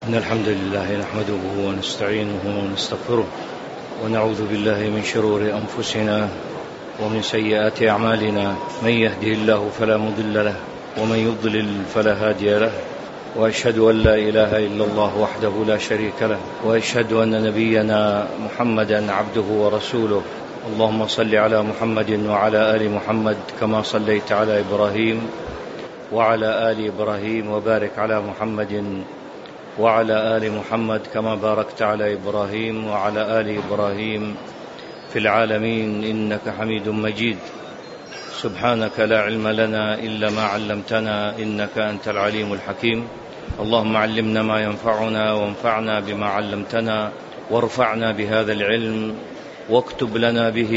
إن الحمد لله نحمده ونستعينه ونستغفره ونعوذ بالله من شرور أنفسنا ومن سيئات أعمالنا. من يهده الله فلا مضل له ومن يضلل فلا هادي له، وأشهد أن لا إله إلا الله وحده لا شريك له، وأشهد أن نبينا محمدا عبده ورسوله. اللهم صل على محمد وعلى آل محمد كما صليت على إبراهيم وعلى آل إبراهيم، وبارك على محمد وعلى آل محمد كما باركت على إبراهيم وعلى آل إبراهيم في العالمين إنك حميد مجيد. سبحانك لا علم لنا إلا ما علمتنا إنك أنت العليم الحكيم. اللهم علمنا ما ينفعنا وانفعنا بما علمتنا، وارفعنا بهذا العلم، واكتب لنا به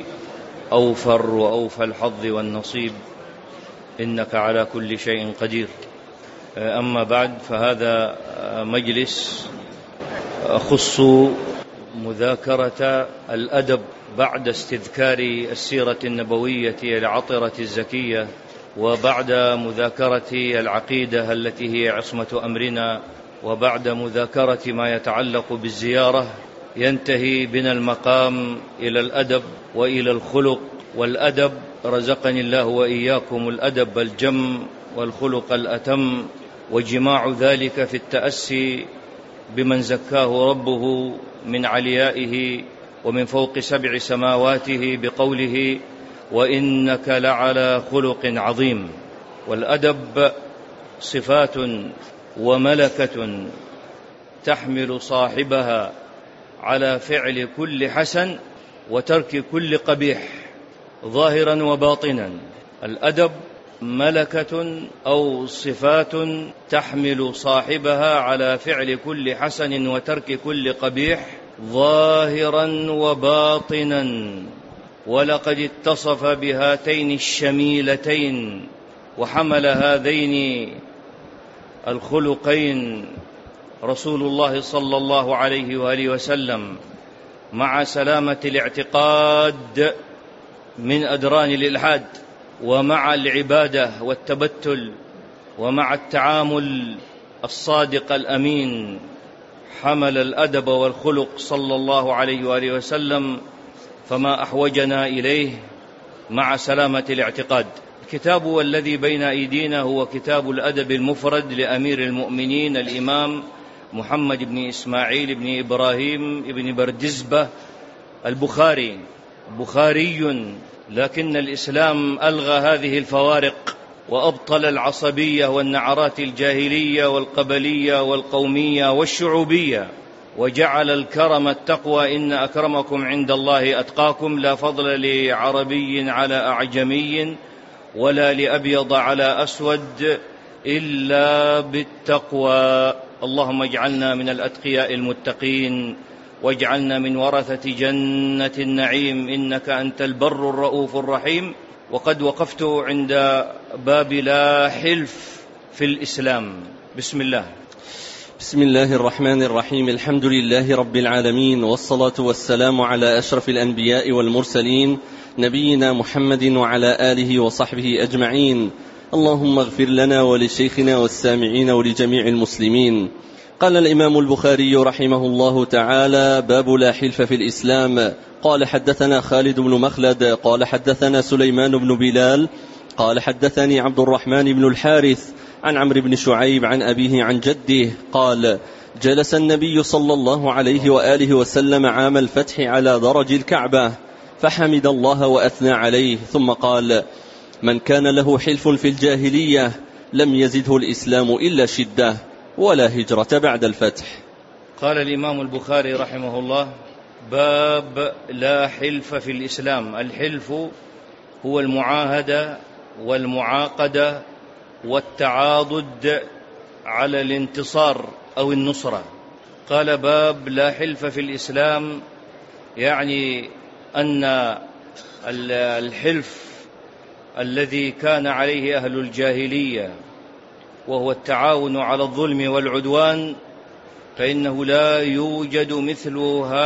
أوفر وأوفى الحظ والنصيب، إنك على كل شيء قدير. أما بعد، فهذا مجلس أخص مذاكرة الأدب بعد استذكار السيرة النبوية العطرة الزكية، وبعد مذاكرة العقيدة التي هي عصمة أمرنا، وبعد مذاكرة ما يتعلق بالزيارة، ينتهي بنا المقام إلى الأدب وإلى الخلق. والأدب رزقني الله وإياكم الأدب الجم والخلق الأتم، وجماع ذلك في التأسي بمن زكاه ربه من عليائه ومن فوق 7 سماواته بقوله: وإنك لعلى خلق عظيم. والأدب صفات وملكة تحمل صاحبها على فعل كل حسن وترك كل قبيح ظاهرا وباطنا. الأدب ملكة أو صفات تحمل صاحبها على فعل كل حسن وترك كل قبيح ظاهرا وباطنا. ولقد اتصف بهاتين الشميلتين وحمل هذين الخلقين رسول الله صلى الله عليه وآله وسلم، مع سلامة الاعتقاد من أدران الإلحاد، ومع العبادة والتبتل، ومع التعامل الصادق الأمين. حمل الأدب والخلق صلى الله عليه وآله وسلم، فما أحوجنا إليه مع سلامة الاعتقاد. الكتاب والذي بين أيدينا هو كتاب الأدب المفرد لأمير المؤمنين الإمام محمد بن إسماعيل بن إبراهيم بن بردزبة البخاري، بخاري، لكن الإسلام ألغى هذه الفوارق وأبطل العصبية والنعرات الجاهلية والقبلية والقومية والشعوبية، وجعل الكرم التقوى: إن أكرمكم عند الله أتقاكم. لا فضل لعربي على أعجمي ولا لأبيض على أسود إلا بالتقوى. اللهم اجعلنا من الأتقياء المتقين، واجعلنا من ورثة جنة النعيم، إنك أنت البر الرؤوف الرحيم. وقد وقفت عند باب لا حلف في الإسلام. بسم الله. بسم الله الرحمن الرحيم. الحمد لله رب العالمين، والصلاة والسلام على أشرف الأنبياء والمرسلين، نبينا محمد وعلى آله وصحبه أجمعين. اللهم اغفر لنا ولشيخنا والسامعين ولجميع المسلمين. قال الإمام البخاري رحمه الله تعالى: باب لا حلف في الإسلام. قال: حدثنا خالد بن مخلد قال حدثنا سليمان بن بلال قال حدثني عبد الرحمن بن الحارث عن عمرو بن شعيب عن أبيه عن جده قال: جلس النبي صلى الله عليه وآله وسلم عام الفتح على درج الكعبة فحمد الله وأثنى عليه، ثم قال: من كان له حلف في الجاهلية لم يزده الإسلام إلا شدة، ولا هجرة بعد الفتح. قال الإمام البخاري رحمه الله: باب لا حلف في الإسلام. الحلف هو المعاهدة والمعاقدة والتعاضد على الانتصار أو النصرة. قال: باب لا حلف في الإسلام، يعني أن الحلف الذي كان عليه أهل الجاهلية، وهو التعاون على الظلم والعدوان، فإنه لا يوجد مثل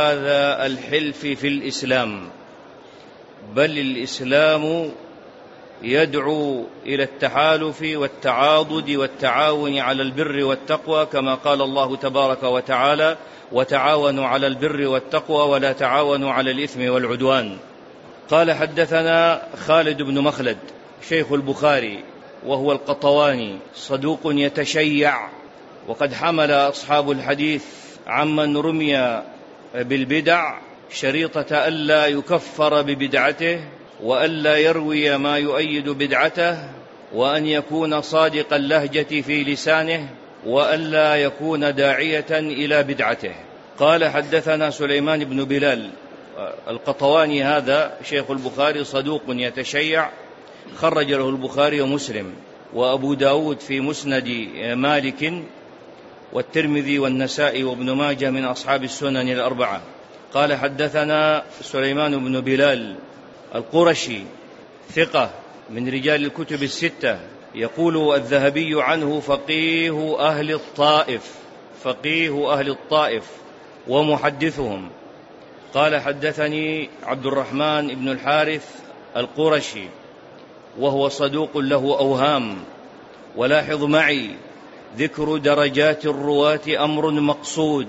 هذا الحلف في الإسلام، بل الإسلام يدعو إلى التحالف والتعاضد والتعاون على البر والتقوى، كما قال الله تبارك وتعالى: وتعاونوا على البر والتقوى ولا تعاونوا على الإثم والعدوان. قال: حدثنا خالد بن مخلد شيخ البخاري وهو القطواني، صدوق يتشيع، وقد حمل أصحاب الحديث عمن رمي بالبدع شريطة ألا يكفر ببدعته، وألا يروي ما يؤيد بدعته، وأن يكون صادق اللهجة في لسانه، وألا يكون داعية إلى بدعته. قال: حدثنا سليمان بن بلال القطواني، هذا شيخ البخاري، صدوق يتشيع، خرج له البخاري ومسلم وأبو داود في مسند مالك، والترمذي والنسائي وابن ماجه من أصحاب السنن الأربعة. قال: حدثنا سليمان بن بلال القرشي، ثقة من رجال الكتب الستة، يقول الذهبي عنه: فقيه أهل الطائف، فقيه أهل الطائف ومحدثهم. قال: حدثني عبد الرحمن بن الحارث القرشي، وهو صدوق له أوهام. ولاحظ معي: ذكر درجات الرواة أمر مقصود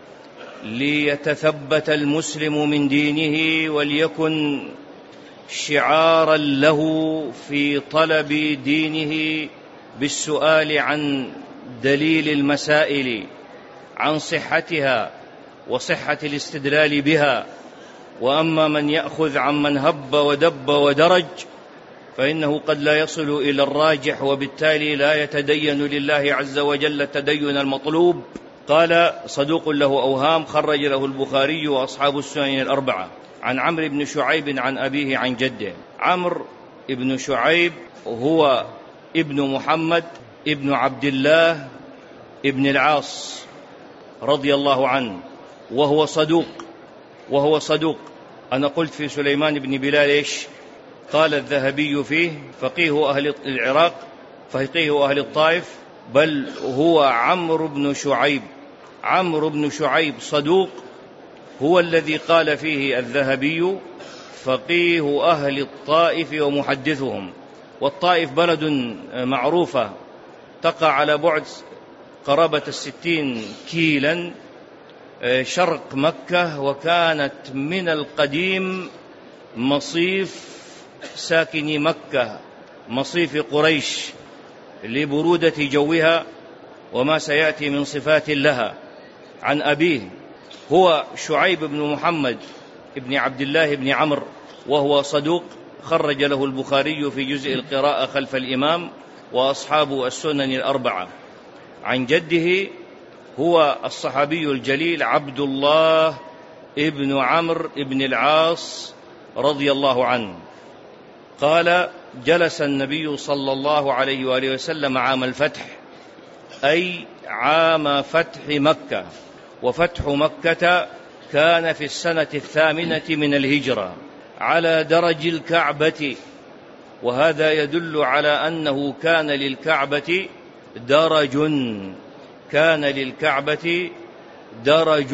ليتثبت المسلم من دينه، وليكن شعارا له في طلب دينه بالسؤال عن دليل المسائل، عن صحتها وصحة الاستدلال بها. وأما من يأخذ عمن هب ودب ودرج فإنه قد لا يصل إلى الراجح، وبالتالي لا يتدين لله عز وجل التدين المطلوب. قال: صدوق له أوهام، خرج له البخاري وأصحاب السنن الأربعة. عن عمرو بن شعيب عن أبيه عن جده. عمرو بن شعيب هو ابن محمد ابن عبد الله ابن العاص رضي الله عنه، وهو صدوق. أنا قلت في سليمان بن بلال إيش؟ قال الذهبي فيه: فقيه أهل العراق، فقيه أهل الطائف، بل هو عمرو بن شعيب. عمرو بن شعيب صدوق، هو الذي قال فيه الذهبي: فقيه أهل الطائف ومحدثهم. والطائف بلد معروفة تقع على بعد قرابة 60 كيلا شرق مكة، وكانت من القديم مصيف ساكني مكة، مصيف قريش، لبرودة جوها وما سيأتي من صفات لها. عن أبيه هو شعيب بن محمد بن عبد الله بن عمرو، وهو صدوق، خرج له البخاري في جزء القراءة خلف الإمام وأصحاب السنن الأربعة. عن جده هو الصحابي الجليل عبد الله ابن عمرو ابن العاص رضي الله عنه. قال: جلس النبي صلى الله عليه وآله وسلم عام الفتح، أي عام فتح مكة. وفتح مكة كان في السنة 8 من الهجرة على درج الكعبة، وهذا يدل على أنه كان للكعبة درج،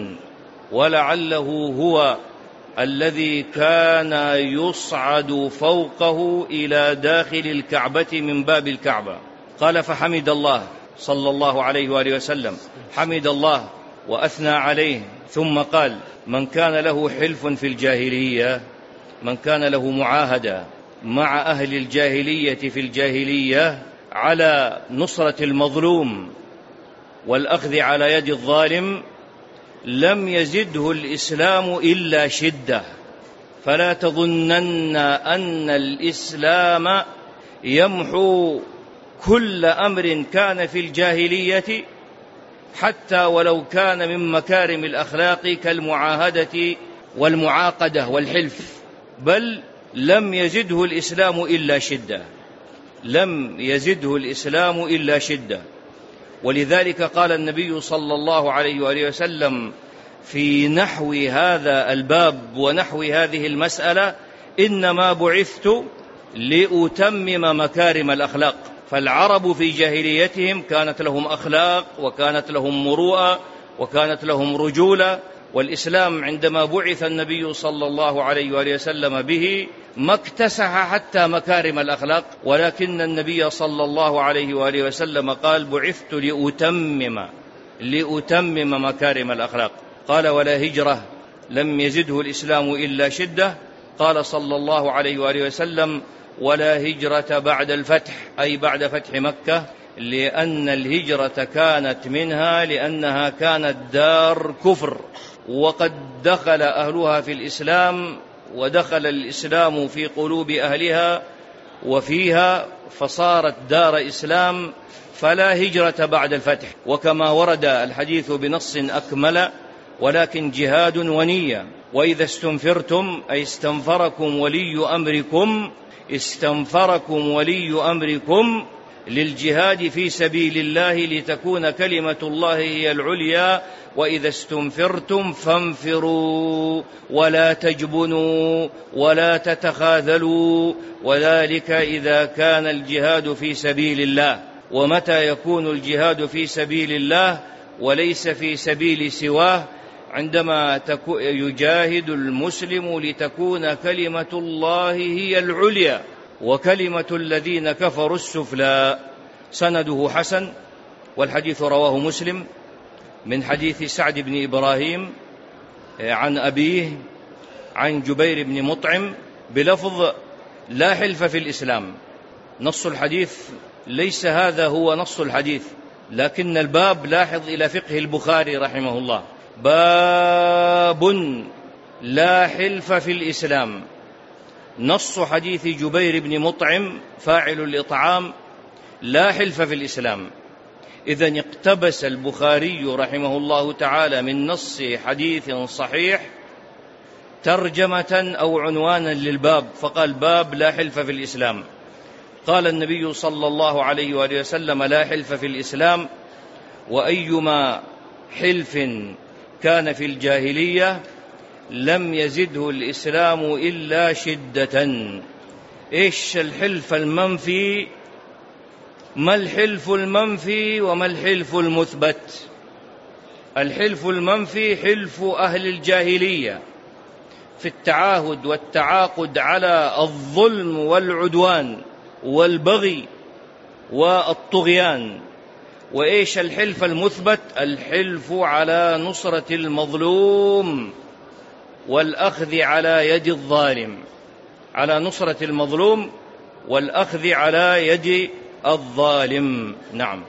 ولعله هو الذي كان يصعد فوقه إلى داخل الكعبة من باب الكعبة. قال: فحمد الله صلى الله عليه وآله وسلم، حمد الله وأثنى عليه، ثم قال: من كان له حلف في الجاهلية، من كان له معاهدة مع أهل الجاهلية في الجاهلية على نصرة المظلوم والأخذ على يد الظالم، لم يزده الإسلام إلا شدة. فلا تظنن أن الإسلام يمحو كل أمر كان في الجاهلية، حتى ولو كان من مكارم الأخلاق كالمعاهدة والمعاقدة والحلف، بل لم يزده الإسلام إلا شدة، لم يزده الإسلام إلا شدة. ولذلك قال النبي صلى الله عليه وآله وسلم في نحو هذا الباب ونحو هذه المسألة: إنما بعثت لأتمم مكارم الأخلاق. فالعرب في جاهليتهم كانت لهم أخلاق، وكانت لهم مروءة، وكانت لهم رجولة، والإسلام عندما بعث النبي صلى الله عليه وآله وسلم به ما اكتسح حتى مكارم الأخلاق، ولكن النبي صلى الله عليه وآله وسلم قال: بعثت لأتمم مكارم الأخلاق. قال: ولا هجرة لم يزده الإسلام إلا شدة. قال صلى الله عليه وآله وسلم: ولا هجرة بعد الفتح، أي بعد فتح مكة، لأن الهجرة كانت منها، لأنها كانت دار كفر، وقد دخل أهلها في الإسلام، ودخل الإسلام في قلوب أهلها وفيها، فصارت دار إسلام، فلا هجرة بعد الفتح. وكما ورد الحديث بنص أكمل: ولكن جهاد ونية، وإذا استنفرتم، أي استنفركم ولي أمركم للجهاد في سبيل الله لتكون كلمة الله هي العليا، وإذا استنفرتم فانفروا ولا تجبنوا ولا تتخاذلوا، وذلك إذا كان الجهاد في سبيل الله. ومتى يكون الجهاد في سبيل الله وليس في سبيل سواه؟ عندما يجاهد المسلم لتكون كلمة الله هي العليا وكلمة الذين كفروا السفلى. سنده حسن، والحديث رواه مسلم من حديث سعد بن إبراهيم عن أبيه عن جبير بن مطعم بلفظ: لا حلف في الإسلام. نص الحديث ليس هذا هو نص الحديث، لكن الباب لاحظ إلى فقه البخاري رحمه الله: باب لا حلف في الإسلام. نص حديث جبير بن مطعم فاعل الإطعام: لا حلف في الإسلام. إذن اقتبس البخاري رحمه الله تعالى من نص حديث صحيح ترجمة أو عنوانا للباب، فقال: باب لا حلف في الإسلام. قال النبي صلى الله عليه وآله وسلم: لا حلف في الإسلام، وأيما حلف كان في الجاهلية لم يزده الإسلام إلا شدة. إيش الحلف المنفي؟ ما الحلف المنفي وما الحلف المثبت؟ الحلف المنفي حلف أهل الجاهلية في التعاهد والتعاقد على الظلم والعدوان والبغي والطغيان. وإيش الحلف المثبت؟ الحلف على نصرة المظلوم والأخذ على يد الظالم، على نصرة المظلوم والأخذ على يد الظالم. نعم.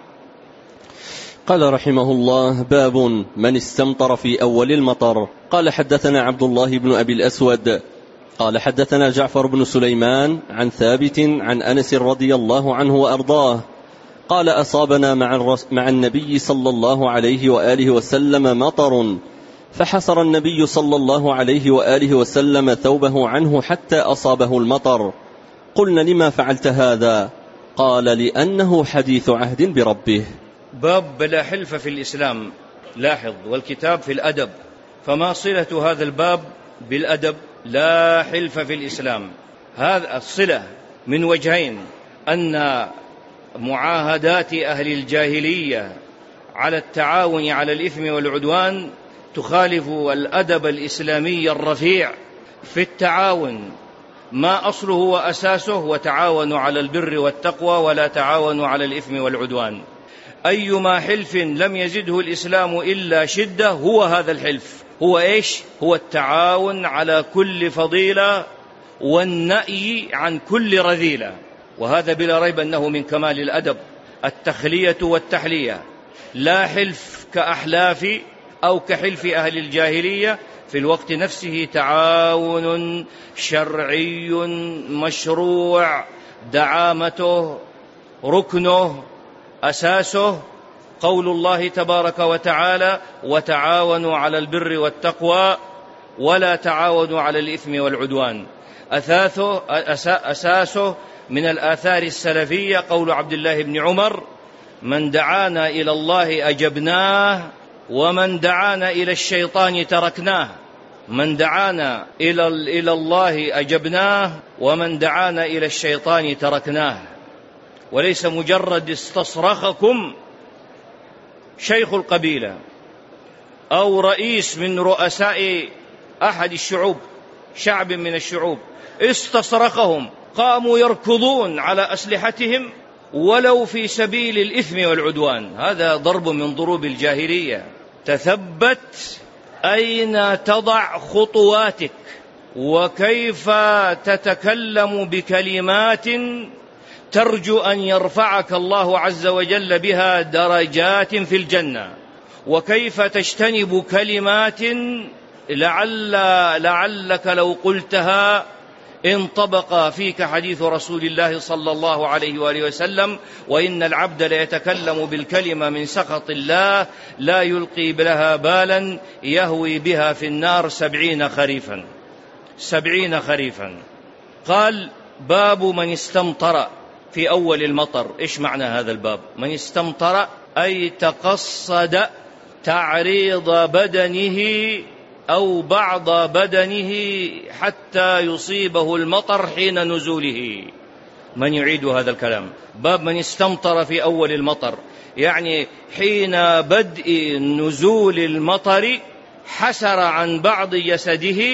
قال رحمه الله: باب من استمطر في أول المطر. قال: حدثنا عبد الله بن أبي الأسود قال: حدثنا جعفر بن سليمان عن ثابت عن أنس رضي الله عنه وأرضاه قال: أصابنا مع النبي صلى الله عليه وآله وسلم مطر، فحصر النبي صلى الله عليه وآله وسلم ثوبه عنه حتى أصابه المطر. قلنا: لما فعلت هذا؟ قال: لأنه حديث عهد بربه. باب لا حلف في الإسلام. لاحظ، والكتاب في الأدب، فما صلة هذا الباب بالأدب؟ لا حلف في الإسلام. هذا الصلة من وجهين: أن معاهدات أهل الجاهلية على التعاون على الإثم والعدوان تخالف الأدب الإسلامي الرفيع في التعاون، ما أصله وأساسه: وتعاونوا على البر والتقوى ولا تعاونوا على الإثم والعدوان. أيما حلف لم يزده الإسلام إلا شدة هو هذا الحلف. هو إيش؟ هو التعاون على كل فضيلة والنأي عن كل رذيلة، وهذا بلا ريب أنه من كمال الأدب، التخلية والتحلية. لا حلف كأحلاف أو كحلف أهل الجاهلية، في الوقت نفسه تعاون شرعي مشروع، دعامته ركنه أساسه قول الله تبارك وتعالى: وتعاونوا على البر والتقوى ولا تعاونوا على الإثم والعدوان. أساسه من الآثار السلفية قول عبد الله بن عمر: من دعانا إلى الله أجبناه ومن دعانا إلى الشيطان تركناه. من دعانا إلى الله أجبناه ومن دعانا إلى الشيطان تركناه. وليس مجرد استصرخكم شيخ القبيلة أو رئيس من رؤساء أحد الشعوب، شعب من الشعوب، استصرخهم، قاموا يركضون على أسلحتهم ولو في سبيل الإثم والعدوان. هذا ضرب من ضروب الجاهلية. تثبت أين تضع خطواتك، وكيف تتكلم بكلمات ترجو أن يرفعك الله عز وجل بها درجات في الجنة، وكيف تجتنب كلمات لعلك لو قلتها انطبق فيك حديث رسول الله صلى الله عليه وآله وسلم: وإن العبد ليتكلم بالكلمة من سخط الله لا يلقي لها بالا يهوي بها في النار 70 خريفا. 70 خريفا. قال: باب من استمطر في أول المطر. إيش معنى هذا الباب؟ من استمطر أي تقصد تعريض بدنه أو بعض بدنه حتى يصيبه المطر حين نزوله. من يعيد هذا الكلام؟ باب من استمطر في أول المطر، يعني حين بدء نزول المطر حسر عن بعض جسده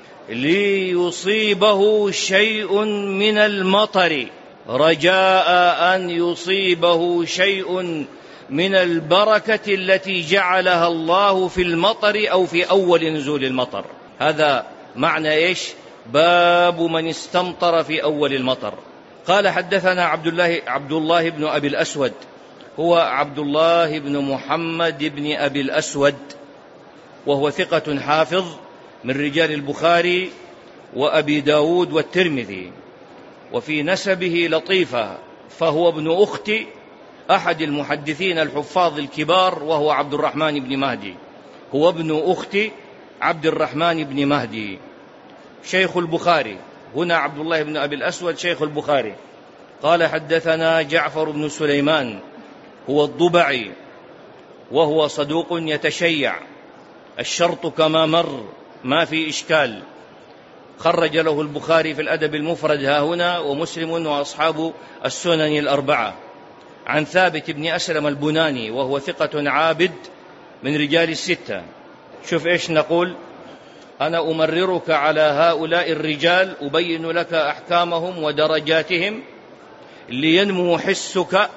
ليصيبه شيء من المطر، رجاء أن يصيبه شيء من البركة التي جعلها الله في المطر أو في أول نزول المطر. هذا معنى إيش؟ باب من استمطر في أول المطر. قال: حدثنا عبد الله بن أبي الأسود، هو عبد الله بن محمد بن أبي الأسود، وهو ثقة حافظ من رجال البخاري وأبي داود والترمذي، وفي نسبه لطيفة، فهو ابن أخت أحد المحدثين الحفاظ الكبار، وهو عبد الرحمن بن مهدي. هو ابن أخت عبد الرحمن بن مهدي شيخ البخاري. هنا عبد الله بن أبي الأسود شيخ البخاري. قال: حدثنا جعفر بن سليمان، هو الضبعي، وهو صدوق يتشيع، الشرط كما مر، ما في إشكال. خرج له البخاري في الأدب المفرد ها هنا، ومسلم وأصحاب السنن الأربعة. عن ثابت بن أسلم البناني، وهو ثقة عابد من رجال الستة. شوف إيش نقول: أنا أمررك على هؤلاء الرجال، أبين لك أحكامهم ودرجاتهم لينمو حسك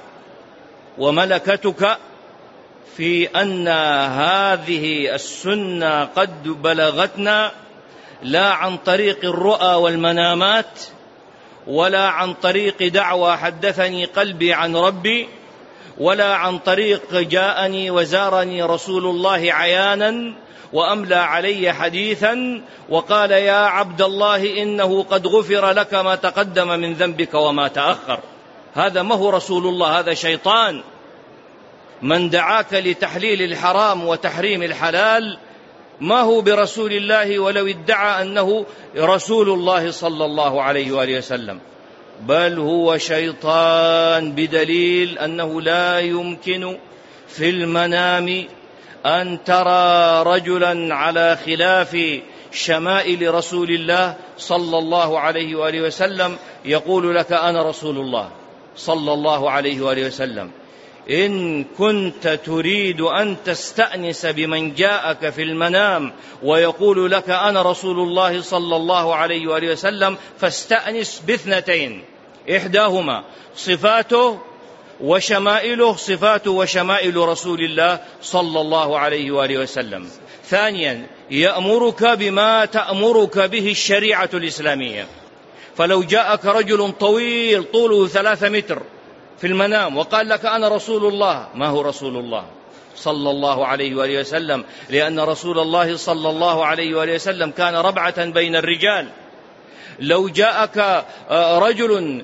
وملكتك في أن هذه السنة قد بلغتنا لا عن طريق الرؤى والمنامات، ولا عن طريق دعوى حدثني قلبي عن ربي، ولا عن طريق جاءني وزارني رسول الله عيانا وأملى علي حديثا وقال: يا عبد الله إنه قد غفر لك ما تقدم من ذنبك وما تأخر. هذا ما هو رسول الله، هذا شيطان. من دعاك لتحليل الحرام وتحريم الحلال ما هو برسول الله ولو ادعى أنه رسول الله صلى الله عليه وآله وسلم، بل هو شيطان، بدليل أنه لا يمكن في المنام أن ترى رجلا على خلاف شمائل رسول الله صلى الله عليه وآله وسلم يقول لك: أنا رسول الله صلى الله عليه وآله وسلم. إن كنت تريد أن تستأنس بمن جاءك في المنام ويقول لك: أنا رسول الله صلى الله عليه وآله وسلم، فاستأنس باثنتين: إحداهما صفاته وشمائله، صفاته وشمائل رسول الله صلى الله عليه وآله وسلم. ثانيا، يأمرك بما تأمرك به الشريعة الإسلامية. فلو جاءك رجل طويل طوله 3 متر في المنام وقال لك: أنا رسول الله، ما هو رسول الله صلى الله عليه وآله وسلم، لأن رسول الله صلى الله عليه وآله وسلم كان ربعة بين الرجال. لو جاءك رجل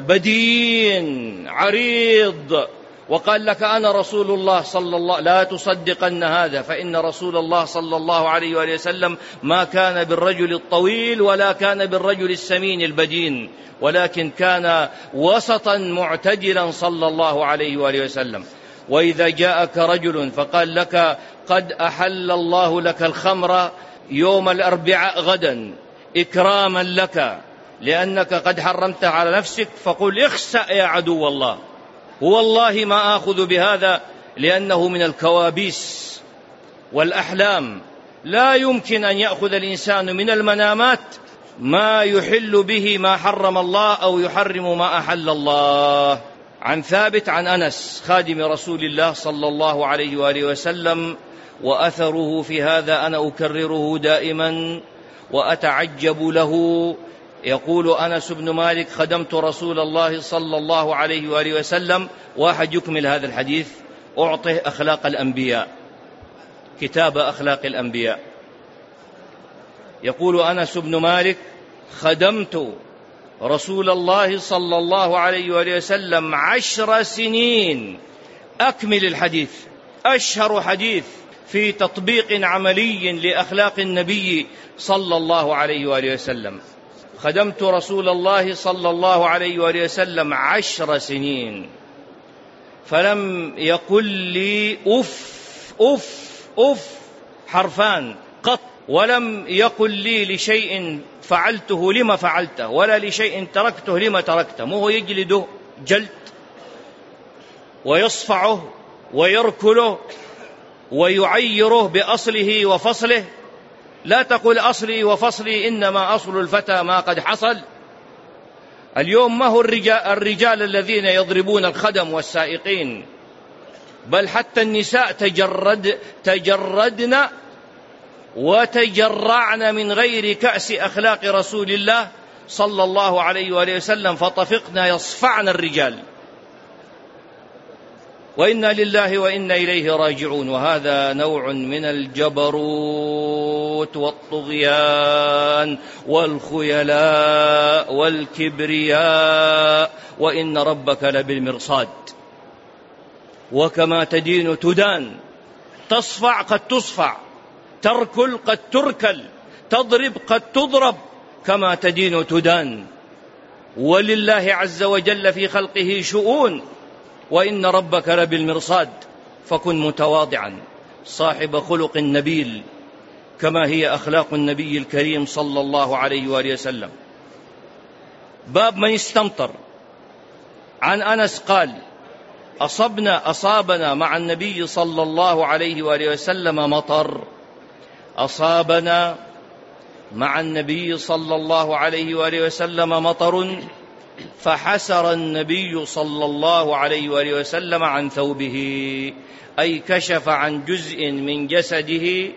بدين عريض وقال لك: أنا رسول الله صلى الله، لا تصدقن هذا، فإن رسول الله صلى الله عليه وآله وسلم ما كان بالرجل الطويل ولا كان بالرجل السمين البدين، ولكن كان وسطا معتدلا صلى الله عليه وآله وسلم. وإذا جاءك رجل فقال لك: قد أحل الله لك الخمر يوم الأربعاء غدا إكراما لك لأنك قد حرمتها على نفسك، فقل: اخسأ يا عدو الله، والله ما آخذ بهذا، لأنه من الكوابيس والأحلام. لا يمكن أن يأخذ الإنسان من المنامات ما يحل به ما حرم الله أو يحرم ما أحل الله. عن ثابت عن أنس خادم رسول الله صلى الله عليه وآله وسلم، وأثره في هذا أنا أكرره دائما وأتعجب له. يقول أنس بن مالك: خدمت رسول الله صلى الله عليه وآله وسلم. واحد يكمل هذا الحديث، أعطه أخلاق الأنبياء، كتاب أخلاق الأنبياء. يقول أنس بن مالك: خدمت رسول الله صلى الله عليه وآله وسلم 10 سنين. أكمل الحديث، أشهر حديث في تطبيق عملي لأخلاق النبي صلى الله عليه وآله وسلم. خدمت رسول الله صلى الله عليه وآله وسلم 10 سنين، فلم يقل لي أف أف أف حرفان قط، ولم يقل لي لشيء فعلته لما فعلته، ولا لشيء تركته لما تركته. مو هو يجلده جلد ويصفعه ويركله ويعيره بأصله وفصله. لا تقل أصلي وفصلي، إنما أصل الفتى ما قد حصل. اليوم ما هو الرجال الذين يضربون الخدم والسائقين، بل حتى النساء تجردن وتجرعن من غير كأس أخلاق رسول الله صلى الله عليه وآله وسلم، فطفقن يصفعن الرجال. وإنا لله وإنا إليه راجعون. وهذا نوع من الجبروت والطغيان والخيلاء والكبرياء، وإن ربك لبالمرصاد. وكما تدين تدان، تصفع قد تصفع، تركل قد تركل، تضرب قد تضرب، كما تدين تدان. ولله عز وجل في خلقه شؤون، وإن ربك لبالمرصاد. فكن متواضعا صاحب خلق نبيل كما هي أخلاق النبي الكريم صلى الله عليه وآله وسلم. باب من استمطر. عن أنس قال: أصابنا مع النبي صلى الله عليه وآله وسلم مطر. أصابنا مع النبي صلى الله عليه وآله وسلم مطر، فحسر النبي صلى الله عليه وآله وسلم عن ثوبه، أي كشف عن جزء من جسده،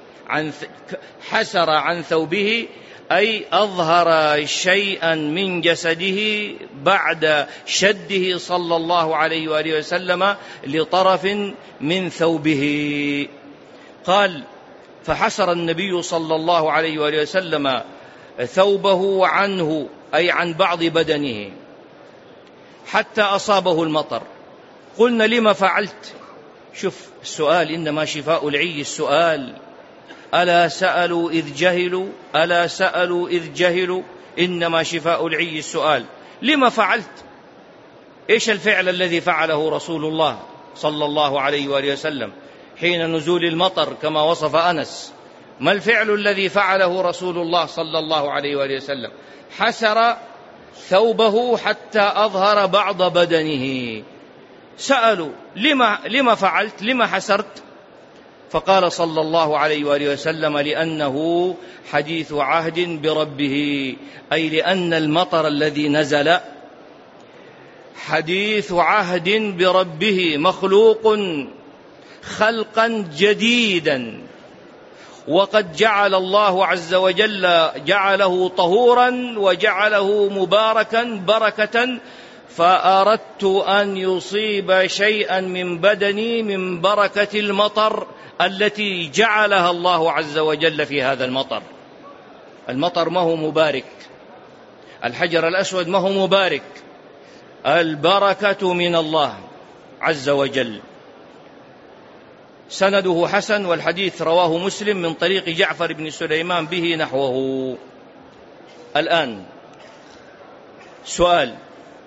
حسر عن ثوبه أي أظهر شيئا من جسده بعد شده صلى الله عليه وآله وسلم لطرف من ثوبه. قال: فحسر النبي صلى الله عليه وآله وسلم ثوبه عنه، أي عن بعض بدنه، حتى أصابه المطر. قلنا: لما فعلت؟ شوف السؤال، إنما شفاء العي السؤال. ألا سألوا إذ جهلوا، ألا سألوا إذ جهلوا، إنما شفاء العي السؤال. لما فعلت؟ إيش الفعل الذي فعله رسول الله صلى الله عليه وآله وسلم حين نزول المطر كما وصف أنس؟ ما الفعل الذي فعله رسول الله صلى الله عليه وآله وسلم؟ حسر ثوبه حتى أظهر بعض بدنه. سألوا: لما فعلت؟ لما حسرت؟ فقال صلى الله عليه وآله وسلم: لأنه حديث عهد بربه، أي لأن المطر الذي نزل حديث عهد بربه، مخلوق خلقا جديدا، وقد جعل الله عز وجل جعله طهورا وجعله مباركا بركة، فأردت أن يصيب شيئا من بدني من بركة المطر التي جعلها الله عز وجل في هذا المطر. المطر ما هو مبارك، الحجر الأسود ما هو مبارك، البركة من الله عز وجل. سنده حسن، والحديث رواه مسلم من طريق جعفر بن سليمان به نحوه. الآن سؤال: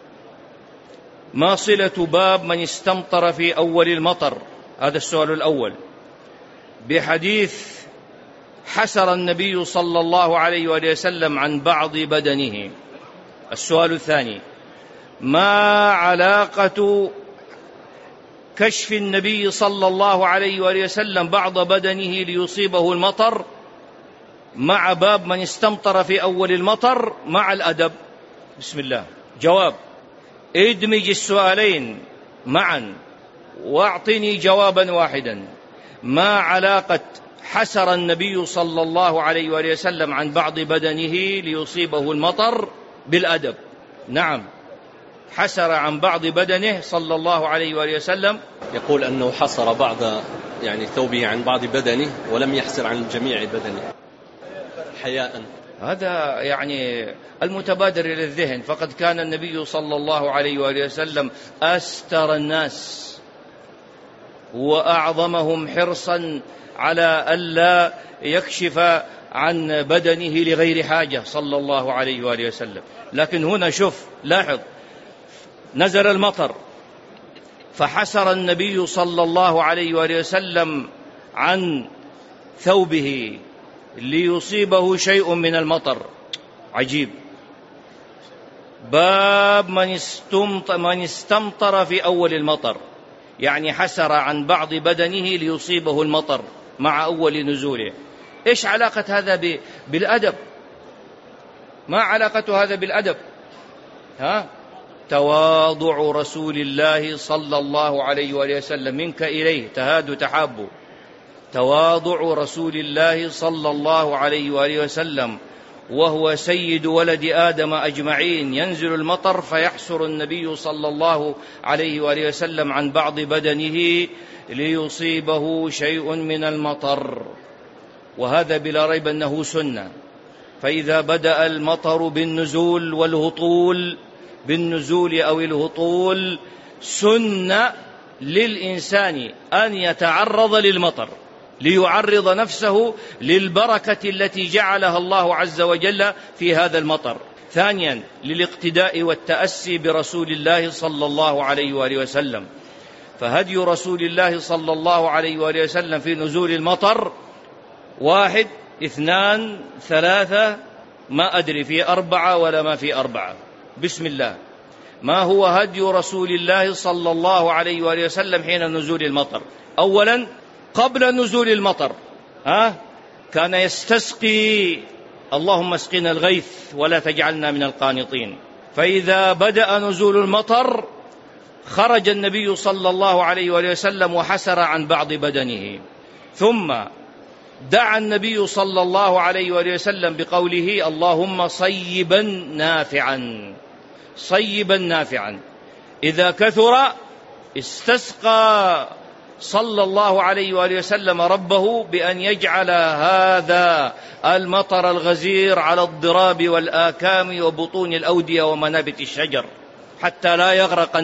ما صلة باب من استمطر في أول المطر؟ هذا السؤال الأول، بحديث حسر النبي صلى الله عليه وآله وسلم عن بعض بدنه. السؤال الثاني: ما علاقة كشف النبي صلى الله عليه وآله وسلم بعض بدنه ليصيبه المطر، مع باب من استمطر في أول المطر مع الأدب. بسم الله. جواب: ادمج السؤالين معا واعطني جوابا واحدا. ما علاقة حسر النبي صلى الله عليه وآله وسلم عن بعض بدنه ليصيبه المطر بالأدب؟ نعم، حسر عن بعض بدنه صلى الله عليه وآله وسلم. يقول أنه حصر بعض ثوبه عن بعض بدنه ولم يحسر عن جميع بدنه حياء. هذا المتبادر إلى الذهن، فقد كان النبي صلى الله عليه وآله وسلم أستر الناس وأعظمهم حرصا على ألا يكشف عن بدنه لغير حاجة صلى الله عليه وآله وسلم. لكن هنا شوف، لاحظ، نزل المطر فحسر النبي صلى الله عليه وآله وسلم عن ثوبه ليصيبه شيء من المطر. عجيب. باب من استمطر في أول المطر، يعني حسر عن بعض بدنه ليصيبه المطر مع أول نزوله. إيش علاقة هذا بالأدب؟ ما علاقة هذا بالأدب؟ تواضع رسول الله صلى الله عليه وآله وسلم منك إليه تهاد تحاب. تواضع رسول الله صلى الله عليه وآله وسلم وهو سيد ولد آدم أجمعين، ينزل المطر فيحسر النبي صلى الله عليه وآله وسلم عن بعض بدنه ليصيبه شيء من المطر، وهذا بلا ريب أنه سنة. فإذا بدأ المطر بالنزول والهطول، بالنزول أو الهطول، سنة للإنسان أن يتعرض للمطر ليعرض نفسه للبركة التي جعلها الله عز وجل في هذا المطر. ثانيا، للاقتداء والتأسي برسول الله صلى الله عليه وآله وسلم. فهدي رسول الله صلى الله عليه وآله وسلم في نزول المطر 1 2 3، ما أدري في 4 ولا ما في 4. بسم الله. ما هو هدي رسول الله صلى الله عليه وآله وسلم حين نزول المطر؟ أولا، قبل نزول المطر كان يستسقي: اللهم اسقنا الغيث ولا تجعلنا من القانطين. فإذا بدأ نزول المطر خرج النبي صلى الله عليه وآله وسلم وحسر عن بعض بدنه، ثم دعا النبي صلى الله عليه وآله وسلم بقوله: اللهم صيبا نافعا، صيبا نافعا. إذا كثر استسقى صلى الله عليه وآله وسلم ربه بأن يجعل هذا المطر الغزير على الضراب والآكام وبطون الأودية ومنابت الشجر حتى لا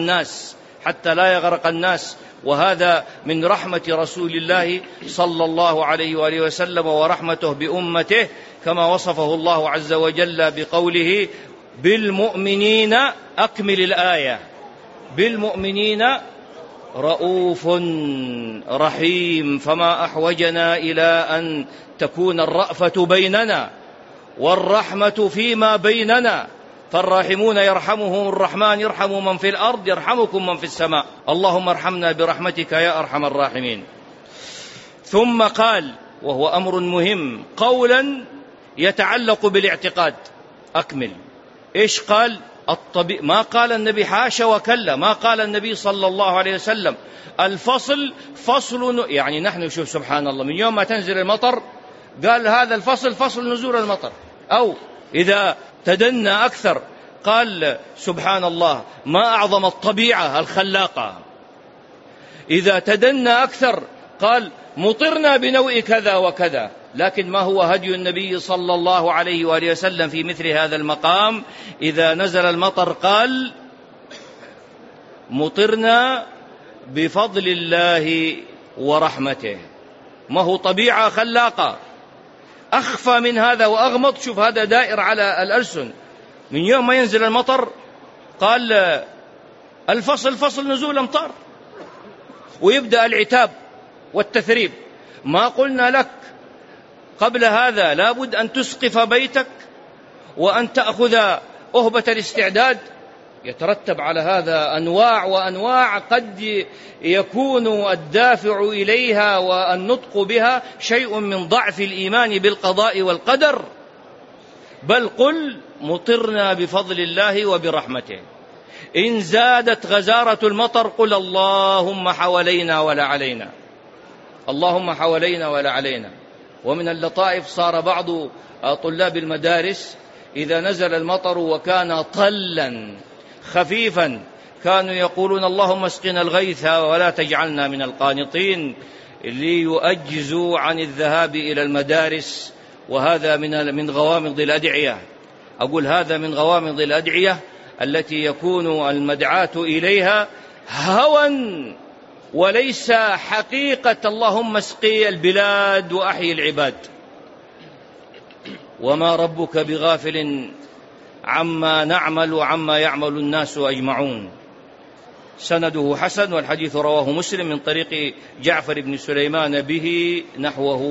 يغرق الناس، وهذا من رحمة رسول الله صلى الله عليه وآله وسلم ورحمته بأمته، كما وصفه الله عز وجل بقوله: بالمؤمنين، أكمل الآية، بالمؤمنين رؤوف رحيم. فما أحوجنا إلى أن تكون الرأفة بيننا والرحمة فيما بيننا، فالراحمون يرحمهم الرحمن يرحم من في الأرض يرحمكم من في السماء، اللهم ارحمنا برحمتك يا أرحم الراحمين. ثم قال، وهو أمر مهم، قولا يتعلق بالاعتقاد. أكمل. إيش قال؟ ما قال النبي حاشا وكلا، ما قال النبي صلى الله عليه وسلم الفصل فصل، يعني نحن نشوف سبحان الله من يوم ما تنزل المطر قال هذا الفصل فصل نزول المطر، أو إذا تدنى أكثر قال سبحان الله ما أعظم الطبيعة الخلاقة، إذا تدنى أكثر قال مطرنا بنوء كذا وكذا. لكن ما هو هدي النبي صلى الله عليه وآله وسلم في مثل هذا المقام؟ إذا نزل المطر قال مطرنا بفضل الله ورحمته. ما هو طبيعة خلاقة أخفى من هذا وأغمض؟ شوف هذا دائر على الألسن. من يوم ما ينزل المطر قال الفصل فصل نزول أمطار، ويبدأ العتاب والتثريب. ما قلنا لك قبل هذا لابد أن تسقف بيتك وأن تأخذ أهبة الاستعداد يترتب على هذا أنواع وأنواع قد يكون الدافع إليها والنطق بها شيء من ضعف الإيمان بالقضاء والقدر. بل قل مطرنا بفضل الله وبرحمته. إن زادت غزارة المطر قل اللهم حوالينا ولا علينا، اللهم حوالينا ولا علينا. ومن اللطائف صار بعض طلاب المدارس إذا نزل المطر وكان طلا خفيفا كانوا يقولون اللهم اسقنا الغيث ولا تجعلنا من القانطين، ليؤجزوا عن الذهاب إلى المدارس. وهذا من غوامض الأدعية. أقول هذا من غوامض الأدعية التي يكون المدعاة إليها هوى وليس حقيقة اللهم اسقي البلاد وأحيي العباد. وما ربك بغافل عما نعمل وعما يعمل الناس أجمعون. سنده حسن، والحديث رواه مسلم من طريق جعفر بن سليمان به نحوه.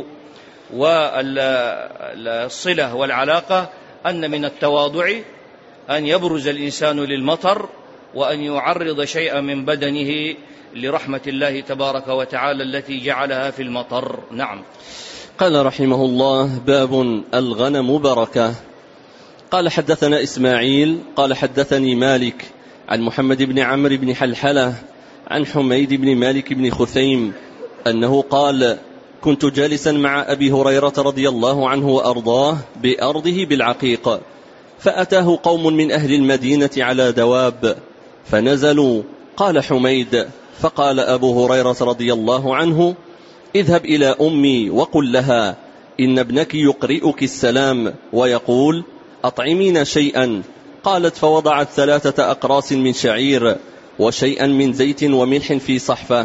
والصلة والعلاقة أن من التواضع أن يبرز الإنسان للمطر وأن يعرض شيئا من بدنه لرحمة الله تبارك وتعالى التي جعلها في المطر. نعم. قال رحمه الله: باب الغنم بركة. قال حدثنا إسماعيل قال حدثني مالك عن محمد بن عمرو بن حلحلة عن حميد بن مالك بن خثيم أنه قال: كنت جالسا مع أبي هريرة رضي الله عنه وأرضاه بأرضه بالعقيق، فأتاه قوم من أهل المدينة على دواب فنزلوا. قال حميد: فقال أبو هريرة رضي الله عنه: اذهب إلى أمي وقل لها إن ابنك يقرئك السلام ويقول أطعمين شيئا. قالت: فوضعت 3 أقراص من شعير وشيئا من زيت وملح في صحفة،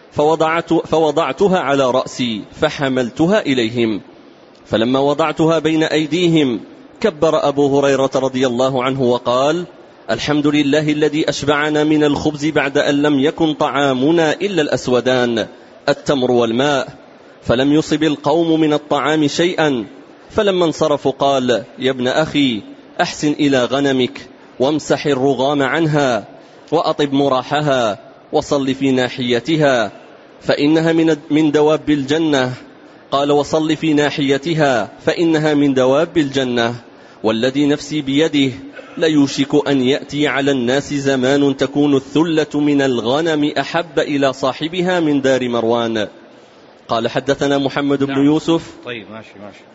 فوضعتها على رأسي فحملتها إليهم. فلما وضعتها بين أيديهم كبر أبو هريرة رضي الله عنه وقال: الحمد لله الذي أشبعنا من الخبز بعد أن لم يكن طعامنا إلا الأسودان التمر والماء. فلم يصب القوم من الطعام شيئا. فلما انصرفوا قال: يا ابن أخي، أحسن إلى غنمك وامسح الرغام عنها وأطب مراحها وصل في ناحيتها فإنها من دواب الجنة. قال: وصل في ناحيتها فإنها من دواب الجنة. والذي نفسي بيده ليوشك أن يأتي على الناس زمان تكون الثلة من الغنم أحب إلى صاحبها من دار مروان. قال حدثنا محمد بن يوسف. طيب ماشي.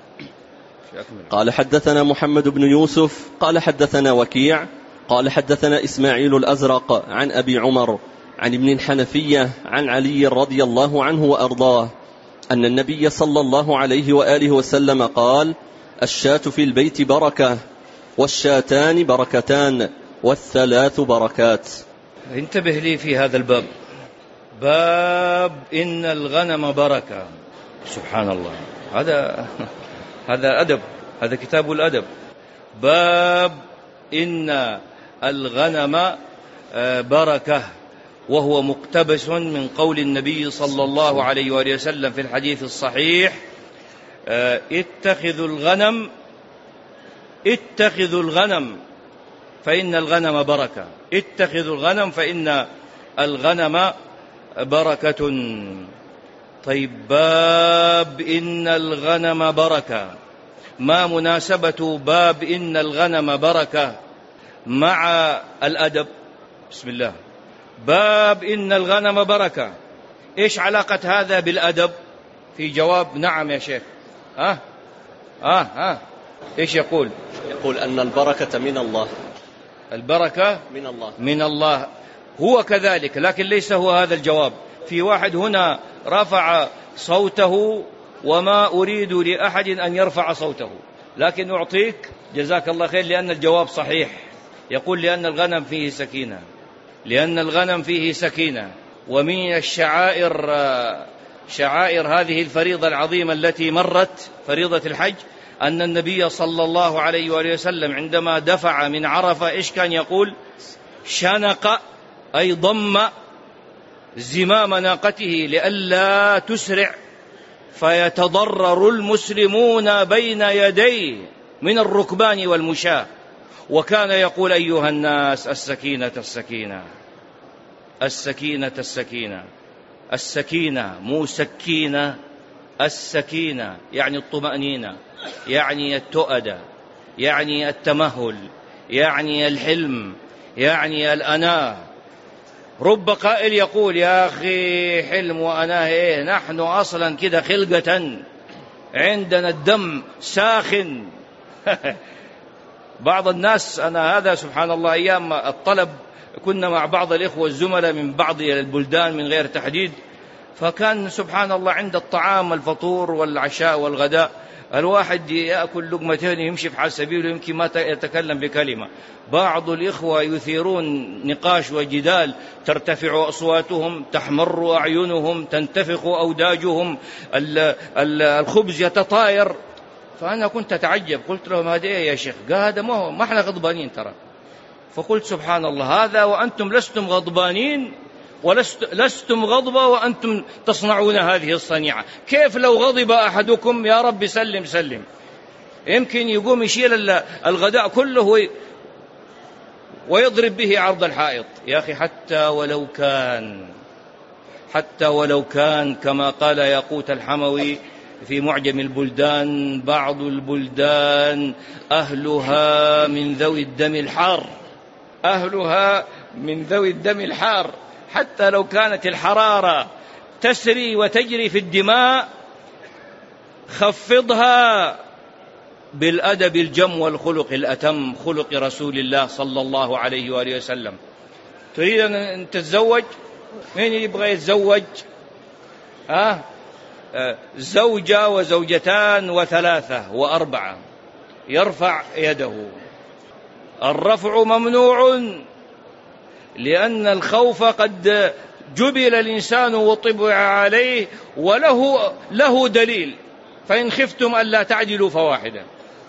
قال حدثنا محمد بن يوسف قال حدثنا وكيع قال حدثنا إسماعيل الأزرق عن أبي عمر عن ابن الحنفية عن علي رضي الله عنه وأرضاه أن النبي صلى الله عليه وآله وسلم قال: الشاة في البيت بركة، والشاتان بركتان، والثلاث بركات. انتبه لي في هذا الباب، باب إن الغنم بركة. سبحان الله، هذا أدب، هذا كتاب الأدب. باب إن الغنم بركة، وهو مقتبس من قول النبي صلى الله عليه وآله وسلم في الحديث الصحيح: اتخذوا الغنم فإن الغنم بركة. اتخذوا الغنم فإن الغنم بركة. طيب، باب إن الغنم بركة، ما مناسبة باب إن الغنم بركة مع الأدب؟ بسم الله. باب إن الغنم بركة، إيش علاقة هذا بالأدب؟ في جواب نعم يا شيخ. إيش يقول؟ يقول أن البركة من الله. البركة من الله هو كذلك، لكن ليس هو هذا الجواب. في واحد هنا رفع صوته، وما أريد لأحد أن يرفع صوته، لكن أعطيك جزاك الله خير لأن الجواب صحيح. يقول: لأن الغنم فيه سكينة، لأن الغنم فيه سكينة. ومن الشعائر، شعائر هذه الفريضة العظيمة التي مرت، فريضة الحج، أن النبي صلى الله عليه وآله وسلم عندما دفع من عرفة إيش كان يقول؟ شنق، أي ضم زمام ناقته لئلا تسرع فيتضرر المسلمون بين يديه من الركبان والمشاة. وكان يقول: أيها الناس، السكينة السكينة، السكينة السكينة. السكينة مو سكينة، السكينة يعني الطمأنينة، يعني التؤدة، يعني التمهل، يعني الحلم، يعني الأناة. رب قائل يقول: يا أخي حلم وأناة إيه؟ نحن أصلا كده خلقة عندنا الدم ساخن. بعض الناس، أنا هذا سبحان الله أيام الطلب كنا مع بعض الإخوة الزملاء من بعض البلدان من غير تحديد، فكان سبحان الله عند الطعام الفطور والعشاء والغداء الواحد يأكل لقمتين يمشي في حال سبيله، يمكن ما يتكلم بكلمة. بعض الإخوة يثيرون نقاش وجدال، ترتفع أصواتهم، تحمر أعينهم، تنتفخ أوداجهم، الخبز يتطاير. فأنا كنت أتعجب، قلت لهم: هذا إيه يا شيخ؟ قال: هذا ما احنا غضبانين ترى. فقلت: سبحان الله، هذا وأنتم لستم غضبانين ولستم غضبا وأنتم تصنعون هذه الصنيعة. كيف لو غضب أحدكم يا رب سلم سلم، يمكن يقوم يشيل الغداء كله ويضرب به عرض الحائط. يا أخي حتى ولو كان كما قال ياقوت الحموي في معجم البلدان: بعض البلدان أهلها من ذوي الدم الحار، أهلها من ذوي الدم الحار. حتى لو كانت الحرارة تسري وتجري في الدماء، خفضها بالأدب الجم والخلق الأتم، خلق رسول الله صلى الله عليه وآله وسلم. تريد أن تتزوج؟ مين يبغى يتزوج؟ زوجة وزوجتان وثلاثة وأربعة، يرفع يده. الرفع ممنوع، لأن الخوف قد جبل الإنسان وطبع عليه وله دليل، فإن خفتم ألا تعدلوا فواحدا.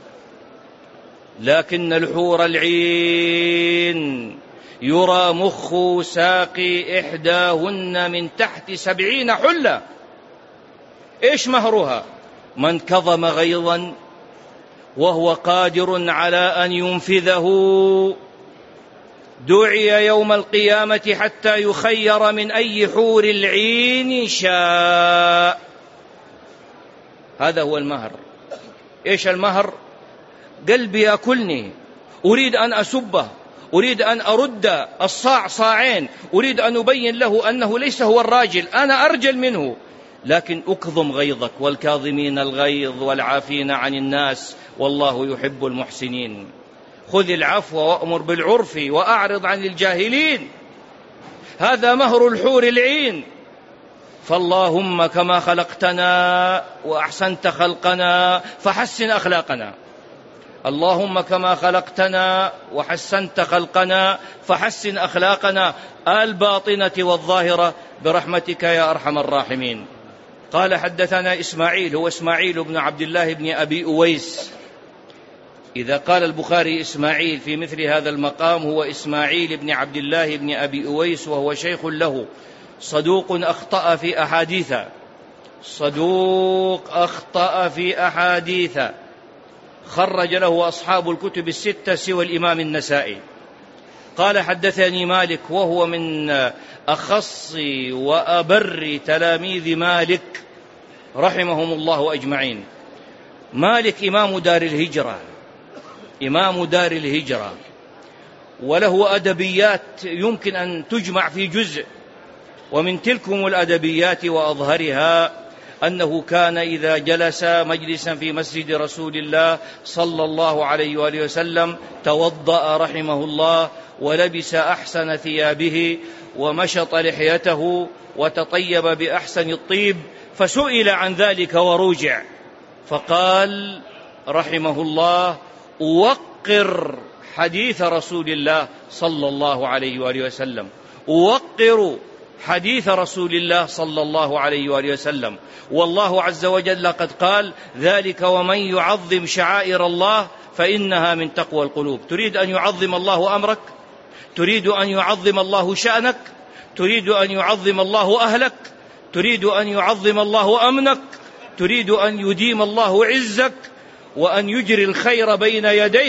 لكن الحور العين يرى مخ ساق إحداهن من تحت 70 حلة. إيش مهرها؟ من كظم غيظا وهو قادر على أن ينفذه دعي يوم القيامة حتى يخير من أي حور العين شاء. هذا هو المهر. إيش المهر؟ قلبي يأكلني، أريد أن أسبه، أريد أن أرد الصاع صاعين، أريد أن أبين له أنه ليس هو الراجل، أنا أرجل منه، لكن أكظم غيظك، والكاظمين الغيظ والعافين عن الناس والله يحب المحسنين. خذ العفو وأمر بالعرف وأعرض عن الجاهلين. هذا مهر الحور العين. فاللهم كما خلقتنا وأحسنت خلقنا فحسن أخلاقنا، اللهم كما خلقتنا وحسنت خلقنا فحسن أخلاقنا الباطنة والظاهرة برحمتك يا أرحم الراحمين. قال: حدثنا إسماعيل، هو إسماعيل بن عبد الله بن أبي أويس. إذا قال البخاري إسماعيل في مثل هذا المقام هو إسماعيل بن عبد الله بن أبي أويس، وهو شيخ له، صدوق أخطأ في أحاديث، صدوق أخطأ في أحاديث، خرج له أصحاب الكتب الستة سوى الإمام النسائي. قال: حدثني مالك، وهو من أخص وأبر تلاميذ مالك رحمهم الله أجمعين. مالك إمام دار الهجرة، إمام دار الهجرة، وله أدبيات يمكن أن تجمع في جزء، ومن تلكم الأدبيات وأظهرها أنه كان إذا جلس مجلسا في مسجد رسول الله صلى الله عليه وآله وسلم توضأ رحمه الله، ولبس أحسن ثيابه، ومشط لحيته، وتطيب بأحسن الطيب، فسئل عن ذلك ورجع، فقال رحمه الله: أوقر حديث رسول الله صلى الله عليه وآله وسلم، أوقر حديث رسول الله صلى الله عليه وآله وسلم. والله عز وجل قد قال: ذلك ومن يعظم شعائر الله فإنها من تقوى القلوب. تريد أن يعظم الله أمرك؟ تريد أن يعظم الله شأنك؟ تريد أن يعظم الله أهلك؟ تريد أن يعظم الله أمنك؟ تريد أن يديم الله عزك وأن يجري الخير بين يديك؟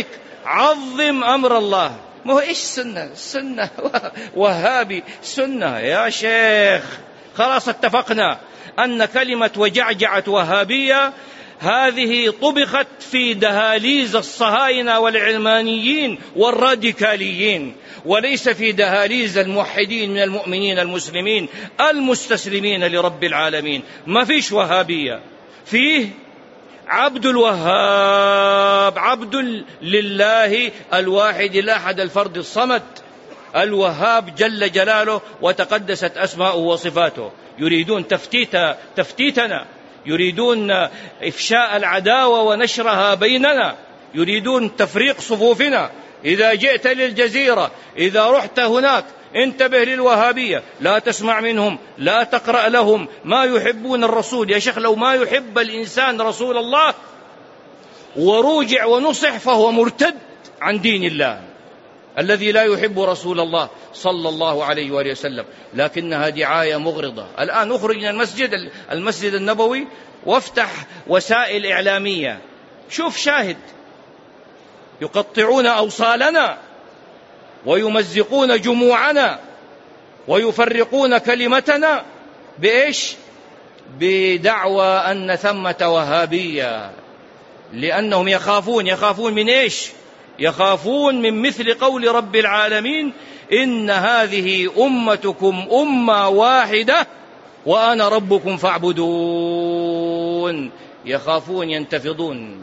عظم أمر الله. ما هو إيش سنة وهابي سنة يا شيخ؟ خلاص اتفقنا أن كلمة وجعجعة وهابية هذه طبخت في دهاليز الصهاينة والعلمانيين والراديكاليين، وليس في دهاليز الموحدين من المؤمنين المسلمين المستسلمين لرب العالمين. ما فيش وهابية، فيه عبد الوهاب، عبد لله الواحد الأحد الفرد الصمد الوهاب جل جلاله وتقدست أسماؤه وصفاته. يريدون تفتيتنا، يريدون إفشاء العداوة ونشرها بيننا، يريدون تفريق صفوفنا. إذا جئت للجزيرة، إذا رحت هناك، انتبه للوهابية، لا تسمع منهم، لا تقرأ لهم، ما يحبون الرسول. يا شيخ لو ما يحب الإنسان رسول الله وروجع ونصح فهو مرتد عن دين الله، الذي لا يحب رسول الله صلى الله عليه وآله وسلم. لكنها دعاية مغرضة. الآن أخرج من المسجد النبوي وافتح وسائل إعلامية، شوف شاهد، يقطعون أوصالنا ويمزقون جموعنا ويفرقون كلمتنا بإيش؟ بدعوى أن ثمة وهابية، لأنهم يخافون من إيش؟ يخافون من مثل قول رب العالمين: إن هذه أمتكم أمة واحدة وأنا ربكم فاعبدون. يخافون، ينتفضون،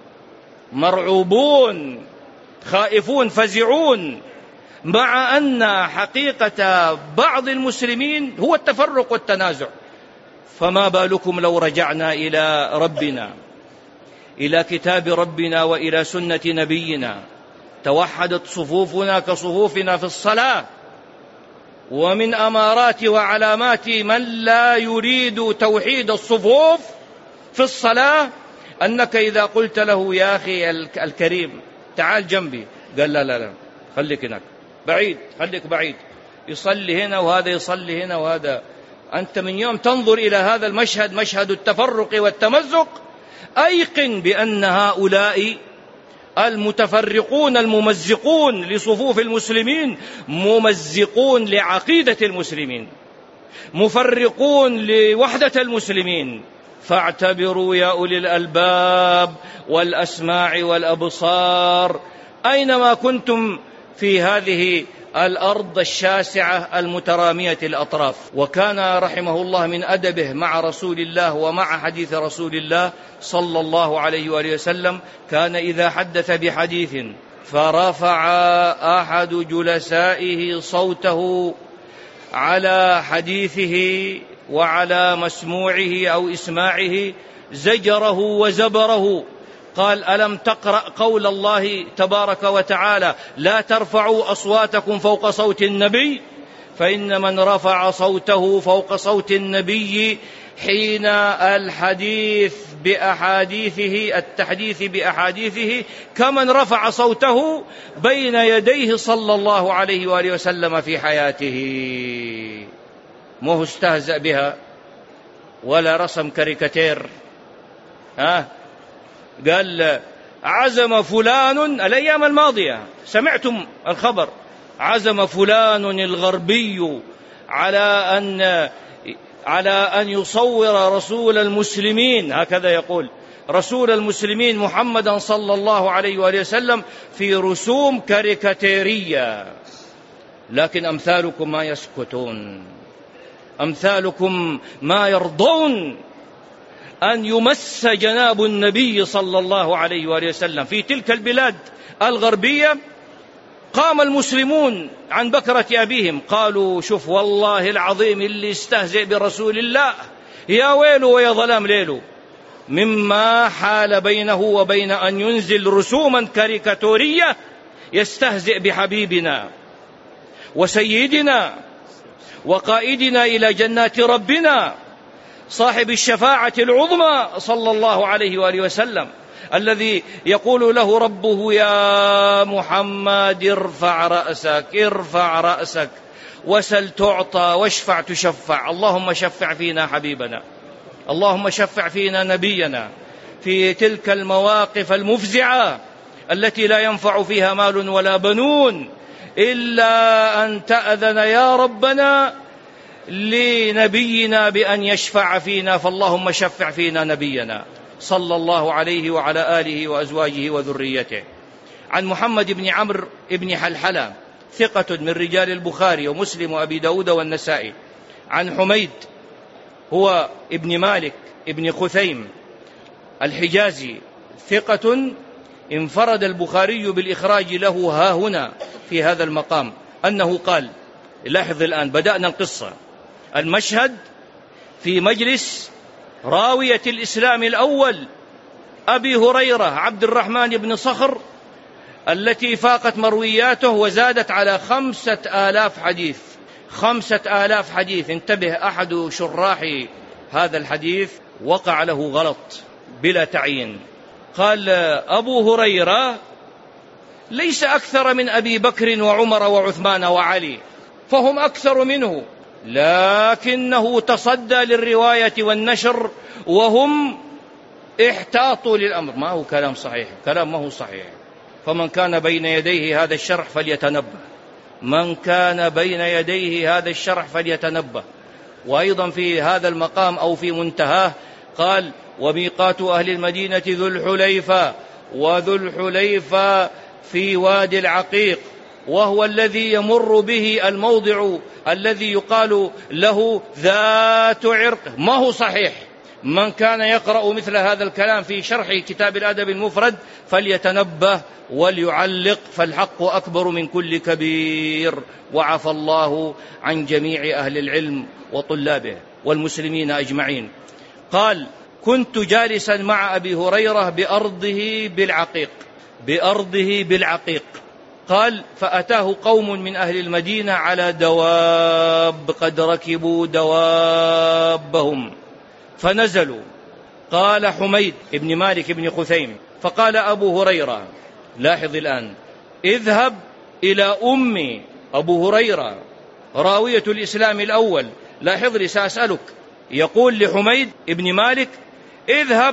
مرعوبون، خائفون، فزعون، مع أن حقيقة بعض المسلمين هو التفرق والتنازع. فما بالكم لو رجعنا إلى ربنا، إلى كتاب ربنا وإلى سنة نبينا، توحدت صفوفنا كصفوفنا في الصلاة. ومن أمارات وعلامات من لا يريد توحيد الصفوف في الصلاة أنك إذا قلت له: يا أخي الكريم تعال جنبي، قال: لا خليك هناك بعيد، خليك بعيد، يصلي هنا وهذا يصلي هنا وهذا. أنت من يوم تنظر إلى هذا المشهد، مشهد التفرق والتمزق، أيقن بأن هؤلاء المتفرقون الممزقون لصفوف المسلمين ممزقون لعقيدة المسلمين، مفرقون لوحدة المسلمين. فاعتبروا يا أولي الألباب والأسماع والأبصار أينما كنتم في هذه الأرض الشاسعة المترامية الأطراف. وكان رحمه الله من أدبه مع رسول الله ومع حديث رسول الله صلى الله عليه وآله وسلم، كان إذا حدث بحديث فرفع أحد جلسائه صوته على حديثه وعلى مسموعه أو إسماعه زجره وزبره. قال: ألم تقرأ قول الله تبارك وتعالى: لا ترفعوا أصواتكم فوق صوت النبي؟ فإن من رفع صوته فوق صوت النبي حين التحديث بأحاديثه كمن رفع صوته بين يديه صلى الله عليه وآله وسلم في حياته. مو استهزأ بها ولا رسم كاريكاتير. قال: عزم فلان الأيام الماضية، سمعتم الخبر، عزم فلان الغربي على أن يصور رسول المسلمين، هكذا يقول، رسول المسلمين محمدا صلى الله عليه وآله وسلم في رسوم كاريكاتيرية. لكن أمثالكم ما يسكتون، أمثالكم ما يرضون أن يمس جناب النبي صلى الله عليه وآله وسلم. في تلك البلاد الغربية قام المسلمون عن بكرة أبيهم، قالوا: شوف والله العظيم اللي استهزئ برسول الله يا ويله ويا ظلام ليله، مما حال بينه وبين أن ينزل رسوما كاريكاتورية يستهزئ بحبيبنا وسيدنا وقائدنا إلى جنات ربنا صاحب الشفاعة العظمى صلى الله عليه وآله وسلم، الذي يقول له ربه: يا محمد ارفع رأسك وسل تعطى واشفع تشفع. اللهم شفع فينا حبيبنا، اللهم شفع فينا نبينا في تلك المواقف المفزعة التي لا ينفع فيها مال ولا بنون إلا أن تأذن يا ربنا لنبينا بأن يشفع فينا، فاللهم شفع فينا نبينا صلى الله عليه وعلى آله وأزواجه وذريته. عن محمد بن عمرو بن حلحلة ثقة من رجال البخاري ومسلم وأبي داود والنسائي. عن حميد هو ابن مالك ابن خثيم الحجازي ثقة انفرد البخاري بالإخراج له ها هنا في هذا المقام أنه قال، لاحظ الآن بدأنا القصة، المشهد في مجلس راوية الإسلام الأول أبي هريرة عبد الرحمن بن صخر التي فاقت مروياته وزادت على 5000 حديث. 5000 حديث. انتبه، أحد شراح هذا الحديث وقع له غلط بلا تعيين، قال أبو هريرة ليس أكثر من أبي بكر وعمر وعثمان وعلي، فهم أكثر منه، لكنه تصدى للرواية والنشر وهم احتاطوا للأمر. ما هو كلام صحيح، كلام ما هو صحيح. فمن كان بين يديه هذا الشرح فليتنبه، من كان بين يديه هذا الشرح فليتنبه. وأيضا في هذا المقام أو في منتهاه قال وميقات أهل المدينة ذو الحليفة، وذو الحليفة في وادي العقيق، وهو الذي يمر به الموضع الذي يقال له ذات عرق. ما هو صحيح. من كان يقرأ مثل هذا الكلام في شرح كتاب الأدب المفرد فليتنبه وليعلق، فالحق أكبر من كل كبير. وعفى الله عن جميع أهل العلم وطلابه والمسلمين أجمعين. قال كنت جالسا مع أبي هريرة بأرضه بالعقيق. قال فأتاه قوم من أهل المدينة على دواب، قد ركبوا دوابهم فنزلوا. قال حميد ابن مالك ابن خثيم فقال أبو هريرة، لاحظ الآن، اذهب إلى أمي. أبو هريرة راوية الإسلام الأول، لاحظ لي سأسألك، يقول لحميد ابن مالك اذهب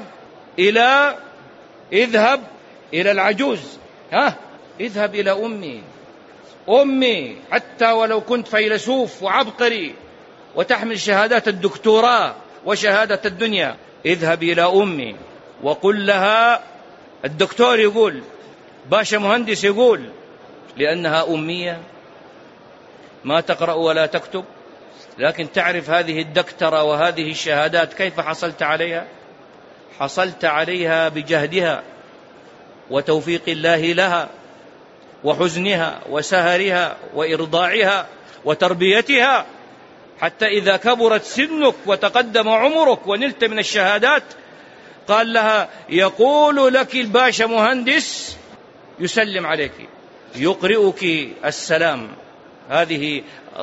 إلى العجوز، اذهب إلى أمي حتى ولو كنت فيلسوف وعبقري وتحمل شهادات الدكتوراه وشهادة الدنيا، اذهب إلى أمي وقل لها، الدكتور يقول، باشا مهندس يقول، لأنها أمية ما تقرأ ولا تكتب، لكن تعرف هذه الدكتورة وهذه الشهادات كيف حصلت عليها؟ حصلت عليها بجهدها وتوفيق الله لها وحزنها وسهرها وإرضاعها وتربيتها، حتى إذا كبرت سنك وتقدم عمرك ونلت من الشهادات قال لها يقول لك الباشا مهندس يسلم عليك يقرئك السلام. هذه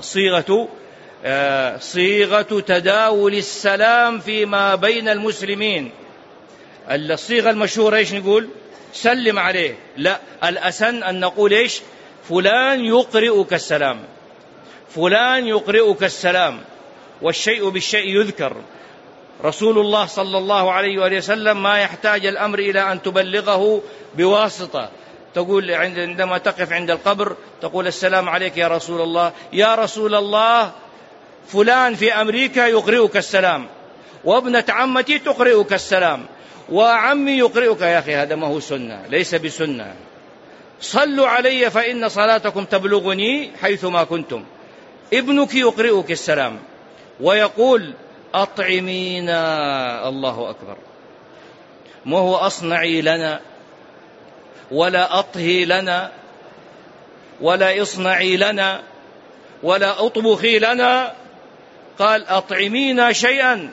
صيغة تداول السلام فيما بين المسلمين. الصيغة المشهورة إيش نقول؟ سلم عليه. لا، الأسن أن نقول إيش؟ فلان يقرئك السلام، فلان يقرئك السلام، والشيء بالشيء يذكر. رسول الله صلى الله عليه وآله وسلم ما يحتاج الأمر إلى أن تبلغه بواسطة. تقول عندما تقف عند القبر تقول السلام عليك يا رسول الله، يا رسول الله فلان في أمريكا يقرئك السلام، وابنة عمتي تقرئك السلام، وعمي يقرئك. يا أخي هذا ما هو سنة، ليس بسنة. صلوا علي فإن صلاتكم تبلغني حيثما كنتم. ابنك يقرئك السلام ويقول أطعمينا. الله أكبر. ما هو أصنعي لنا ولا أطهي لنا ولا إصنعي لنا ولا أطبخي لنا، قال أطعمينا شيئا.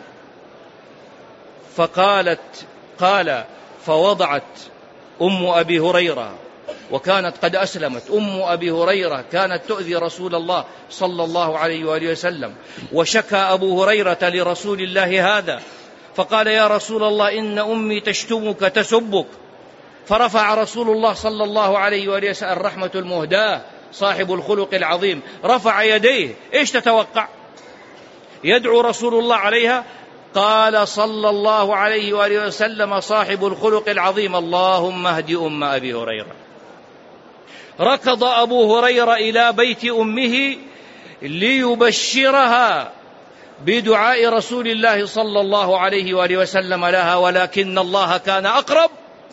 قال فوضعت أم أبي هريرة، وكانت قد أسلمت أم أبي هريرة، كانت تؤذي رسول الله صلى الله عليه وآله وسلم، وشكى أبو هريرة لرسول الله هذا، فقال يا رسول الله إن أمي تشتمك تسبك. فرفع رسول الله صلى الله عليه وآله وسلم الرحمة المهداة صاحب الخلق العظيم، رفع يديه. إيش تتوقع؟ يدعو رسول الله عليها قال صلى الله عليه وآله وسلم صاحب الخلق العظيم: اللهم اهد أم أبي هريرة. ركض أبو هريرة إلى بيت أمه ليبشرها بدعاء رسول الله صلى الله عليه وآله وسلم لها، ولكن الله كان أقرب،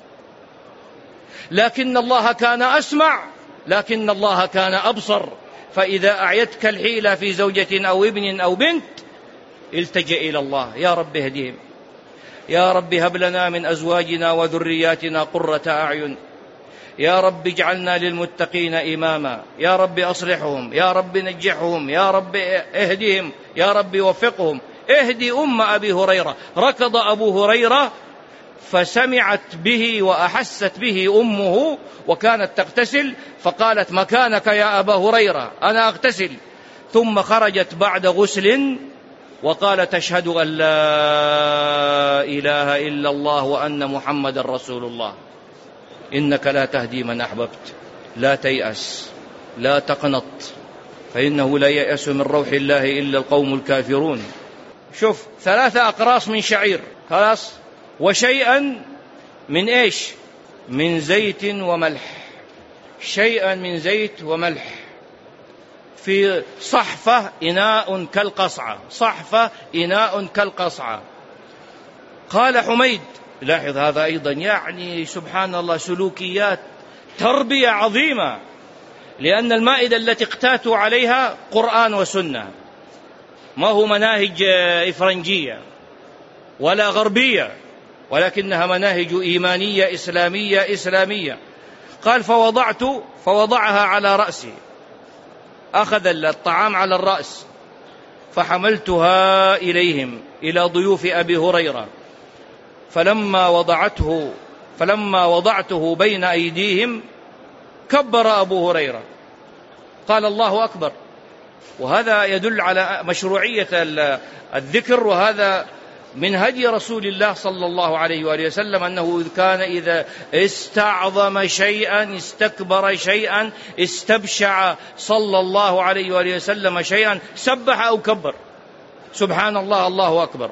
لكن الله كان أسمع، لكن الله كان أبصر. فإذا أعيتك الحيلة في زوجة أو ابن أو بنت التجئ إلى الله: يا رب اهدهم، يا رب هب لنا من أزواجنا وذرياتنا قرة أعين، يا رب اجعلنا للمتقين إماما، يا رب أصلحهم، يا رب نجحهم، يا رب اهدهم، يا رب وفقهم. اهدي أم أبي هريرة. ركض أبو هريرة فسمعت به وأحست به أمه وكانت تغتسل، فقالت: مكانك يا أبا هريرة، أنا أغتسل. ثم خرجت بعد غسل وقالت: أشهد أن لا إله إلا الله وأن محمد رسول الله. إنك لا تهدي من أحببت. لا تيأس، لا تقنط، فإنه لا ييأس من روح الله إلا القوم الكافرون. شوف، 3 أقراص من شعير، خلاص، وشيئا من إيش؟ من زيت وملح. شيئا من زيت وملح في صحفة إناء كالقصعة، صحفة إناء كالقصعة. قال حميد: لاحظ هذا أيضا، يعني سبحان الله، سلوكيات تربية عظيمة، لأن المائدة التي اقتاتوا عليها قرآن وسنة، ما هو مناهج إفرنجية ولا غربية، ولكنها مناهج إيمانية إسلامية إسلامية. قال: فوضعها على رأسي، أخذ الطعام على الرأس، فحملتها إليهم إلى ضيوف أبي هريرة، فلما وضعته بين أيديهم كبر أبو هريرة، قال: الله أكبر. وهذا يدل على مشروعية الذكر، وهذا من هدي رسول الله صلى الله عليه وآله وسلم، أنه كان إذا استعظم شيئا، استكبر شيئا، استبشع صلى الله عليه وآله وسلم شيئا، سبح أو كبر: سبحان الله، الله أكبر.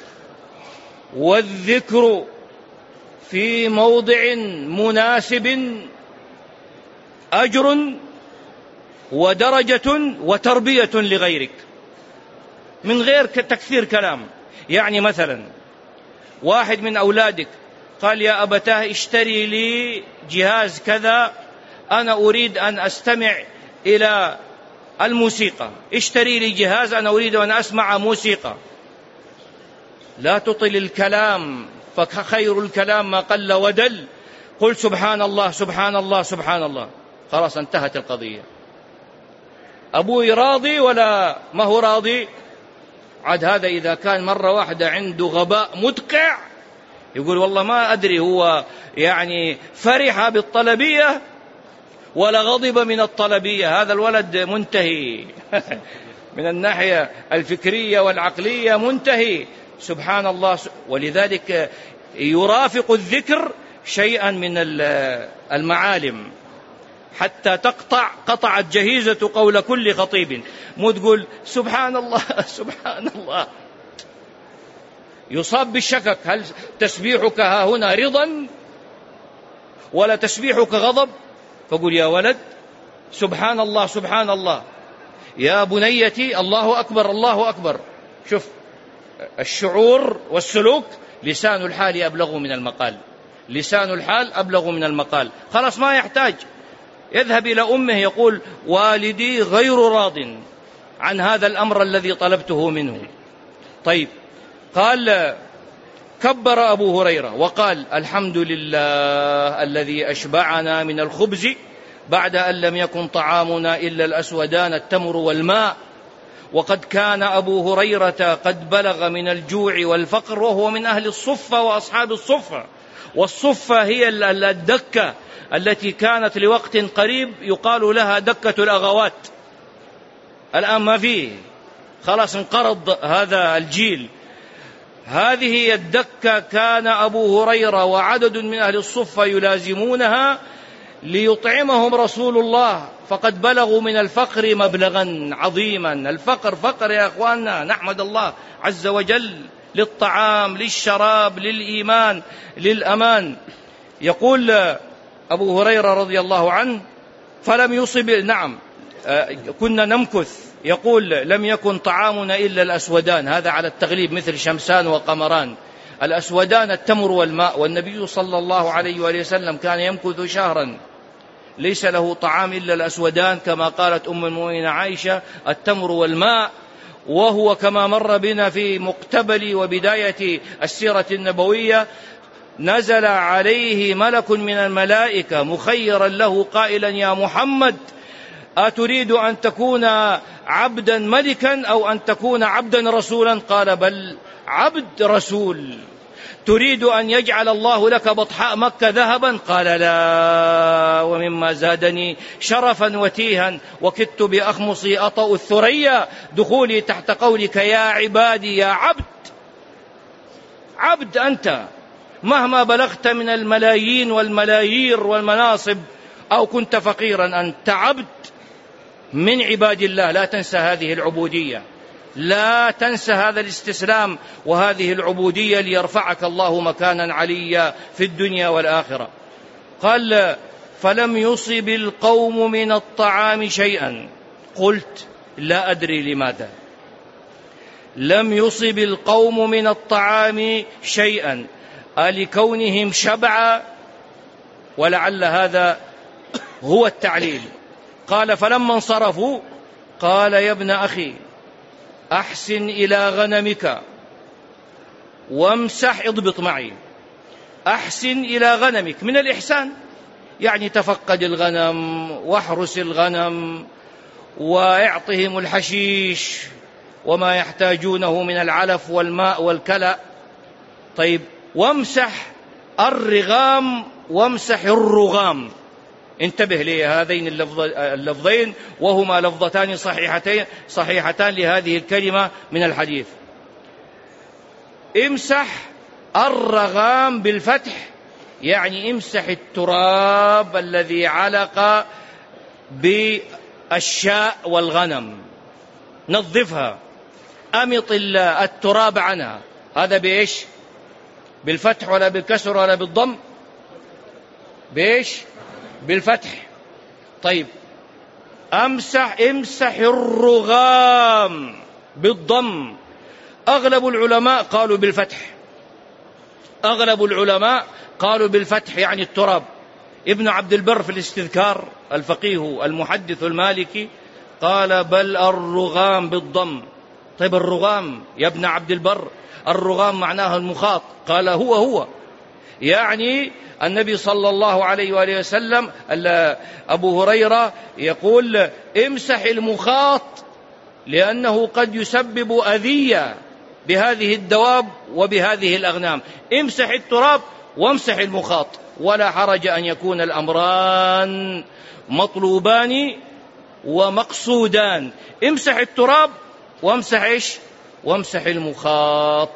والذكر في موضع مناسب أجر ودرجة وتربية لغيرك، من غير تكثير كلام. يعني مثلا واحد من أولادك قال: يا أبتاه اشتري لي جهاز كذا، أنا أريد أن أستمع إلى الموسيقى، اشتري لي جهاز، أنا أريد أن أسمع موسيقى. لا تطل الكلام، فخير الكلام ما قل ودل. قل: سبحان الله، سبحان الله، سبحان الله. خلاص، انتهت القضية. أبوي راضي ولا ما هو راضي؟ عاد هذا إذا كان مرة واحدة عنده غباء مدقع، يقول: والله ما أدري هو يعني فرح بالطلبية ولا غضب من الطلبية، هذا الولد منتهي من الناحية الفكرية والعقلية، منتهي. سبحان الله. ولذلك يرافق الذكر شيئا من المعالم، حتى قطعت جهيزة قول كل خطيب، مو تقول سبحان الله سبحان الله. يصاب بالشكك: هل تسبيحك ها هنا رضا ولا تسبيحك غضب؟ فقل: يا ولد، سبحان الله، سبحان الله. يا بنيتي، الله أكبر، الله أكبر. شوف الشعور والسلوك، لسان الحال أبلغ من المقال، لسان الحال أبلغ من المقال. خلاص، ما يحتاج يذهب إلى أمه يقول: والدي غير راض عن هذا الأمر الذي طلبته منه. طيب، قال: كبر أبو هريرة وقال: الحمد لله الذي أشبعنا من الخبز بعد أن لم يكن طعامنا إلا الأسودان التمر والماء. وقد كان أبو هريرة قد بلغ من الجوع والفقر، وهو من أهل الصفة وأصحاب الصفة. والصفة هي الدكة التي كانت لوقت قريب يقال لها دكة الأغوات، الآن ما فيه، خلاص انقرض هذا الجيل. هذه هي الدكة، كان أبو هريرة وعدد من أهل الصفة يلازمونها ليطعمهم رسول الله، فقد بلغوا من الفقر مبلغا عظيما. الفقر فقر يا أخواننا، نحمد الله عز وجل للطعام، للشراب، للإيمان، للأمان. يقول أبو هريرة رضي الله عنه: فلم يصب، نعم كنا نمكث، يقول: لم يكن طعامنا إلا الأسودان، هذا على التغليب مثل شمسان وقمران. الأسودان التمر والماء، والنبي صلى الله عليه وآله وسلم كان يمكث شهرا ليس له طعام إلا الأسودان، كما قالت أم المؤمنين عائشة: التمر والماء. وهو كما مر بنا في مقتبل وبداية السيرة النبوية: نزل عليه ملك من الملائكة مخيرا له قائلا: يا محمد، أتريد أن تكون عبدا ملكا أو أن تكون عبدا رسولا؟ قال: بل عبد رسول. تريد أن يجعل الله لك بطحاء مكة ذهبا؟ قال: لا، ومما زادني شرفا وتيها وكدت بأخمصي أطأ الثريا دخولي تحت قولك يا عبادي يا عبد. عبد أنت، مهما بلغت من الملايين والملايير والمناصب أو كنت فقيرا، أنت عبد من عباد الله. لا تنسى هذه العبودية، لا تنسى هذا الاستسلام وهذه العبودية ليرفعك الله مكانا عليا في الدنيا والآخرة. قال: فلم يصب القوم من الطعام شيئا. قلت: لا أدري لماذا لم يصب القوم من الطعام شيئا، لكونهم شبعا؟ ولعل هذا هو التعليل. قال: فلما انصرفوا قال: يا ابن أخي، أحسن إلى غنمك وامسح، اضبط معي، أحسن إلى غنمك، من الإحسان يعني تفقد الغنم واحرس الغنم واعطهم الحشيش وما يحتاجونه من العلف والماء والكلأ. طيب، وامسح الرغام وامسح الرغام. انتبه لهذين اللفظين، وهما لفظتان صحيحتان لهذه الكلمة من الحديث. امسح الرغام بالفتح يعني امسح التراب الذي علق بالشاء والغنم، نظفها، أمط التراب عنها. هذا بإيش؟ بالفتح ولا بالكسر ولا بالضم؟ بإيش؟ بالفتح. طيب، امسح الرغام بالضم. أغلب العلماء قالوا بالفتح، أغلب العلماء قالوا بالفتح يعني التراب. ابن عبد البر في الاستذكار، الفقيه المحدث المالكي، قال: بل الرغام بالضم. طيب، الرغام يا ابن عبد البر، الرغام معناه المخاط. قال: هو يعني النبي صلى الله عليه وآله وسلم، أبو هريرة يقول: امسح المخاط لأنه قد يسبب أذية بهذه الدواب وبهذه الأغنام. امسح التراب وامسح المخاط، ولا حرج أن يكون الأمران مطلوبان ومقصودان. امسح التراب وامسح إيش؟ وامسح المخاط.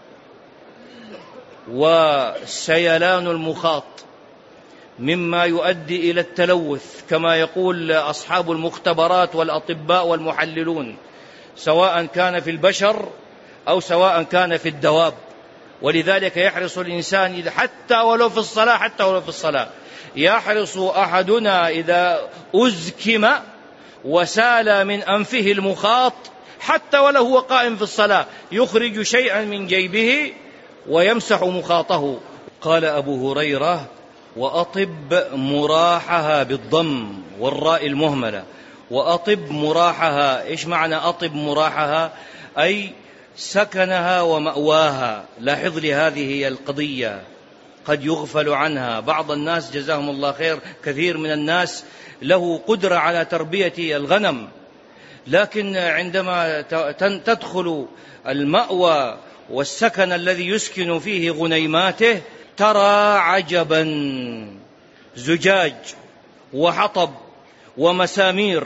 وسيلان المخاط مما يؤدي إلى التلوث كما يقول أصحاب المختبرات والأطباء والمحللون، سواء كان في البشر أو سواء كان في الدواب. ولذلك يحرص الإنسان حتى ولو في الصلاة يحرص أحدنا إذا أزكم وسال من أنفه المخاط حتى ولو هو قائم في الصلاة يخرج شيئا من جيبه ويمسح مخاطه. قال أبو هريرة: وأطب مراحها بالضم والراء المهملة. وأطب مراحها، إيش معنى أطب مراحها؟ أي سكنها ومأواها. لاحظ لي هذه القضية قد يغفل عنها. بعض الناس جزاهم الله خير، كثير من الناس له قدرة على تربية الغنم، لكن عندما تدخل المأوى والسكن الذي يسكن فيه غنيماته ترى عجبا، زجاج وحطب ومسامير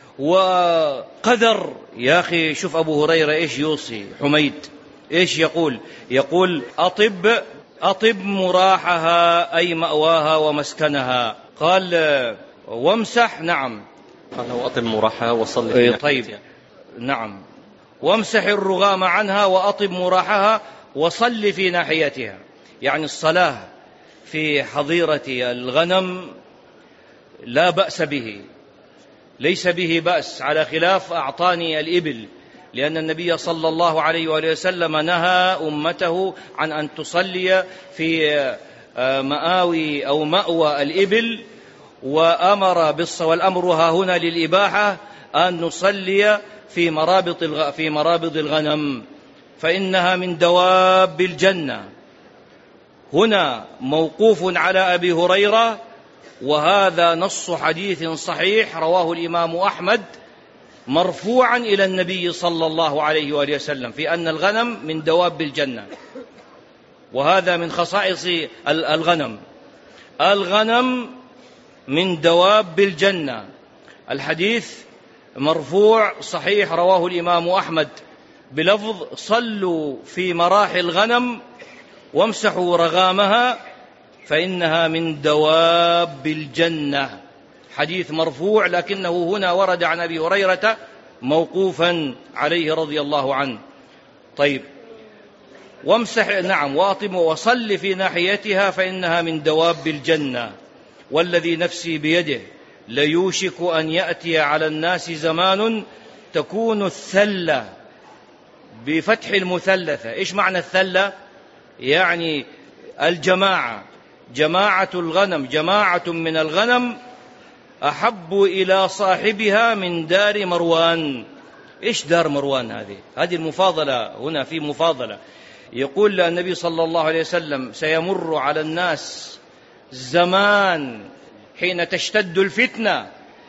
وقذر. يا أخي شوف أبو هريرة إيش يوصي حميد، إيش يقول أطب مراحها أي مأواها ومسكنها. قال: وامسح، نعم، قال: وأطب مراحها وصلي. طيب، نعم، وامسح الرغام عنها وأطب مراحها وصل في ناحيتها. يعني الصلاة في حظيرة الغنم لا بأس به، ليس به بأس، على خلاف أعطاني الإبل، لأن النبي صلى الله عليه وآله وسلم نهى أمته عن أن تصلي في مآوي أو مأوى الإبل، وأمر والأمر ها هنا للإباحة أن نصلي في مرابض الغنم، فإنها من دواب الجنة. هنا موقوف على أبي هريرة، وهذا نص حديث صحيح رواه الإمام أحمد مرفوعا إلى النبي صلى الله عليه وآله وسلم في أن الغنم من دواب الجنة، وهذا من خصائص الغنم. الغنم من دواب الجنة. الحديث مرفوع صحيح رواه الإمام أحمد بلفظ: صلوا في مراحي الغنم وامسحوا رغامها فإنها من دواب الجنة. حديث مرفوع، لكنه هنا ورد عن أبي هريرة موقوفا عليه رضي الله عنه. طيب، وامسح وأطم وصل في ناحيتها فإنها من دواب الجنة. والذي نفسي بيده ليوشك أن يأتي على الناس زمان تكون الثلة بفتح المثلثة. إيش معنى الثلة؟ يعني الجماعة، جماعة الغنم، جماعة من الغنم أحب إلى صاحبها من دار مروان. إيش دار مروان؟ هذه المفاضلة، هنا في مفاضلة. يقول النبي صلى الله عليه وسلم: سيمر على الناس زمان حين تشتد الفتنة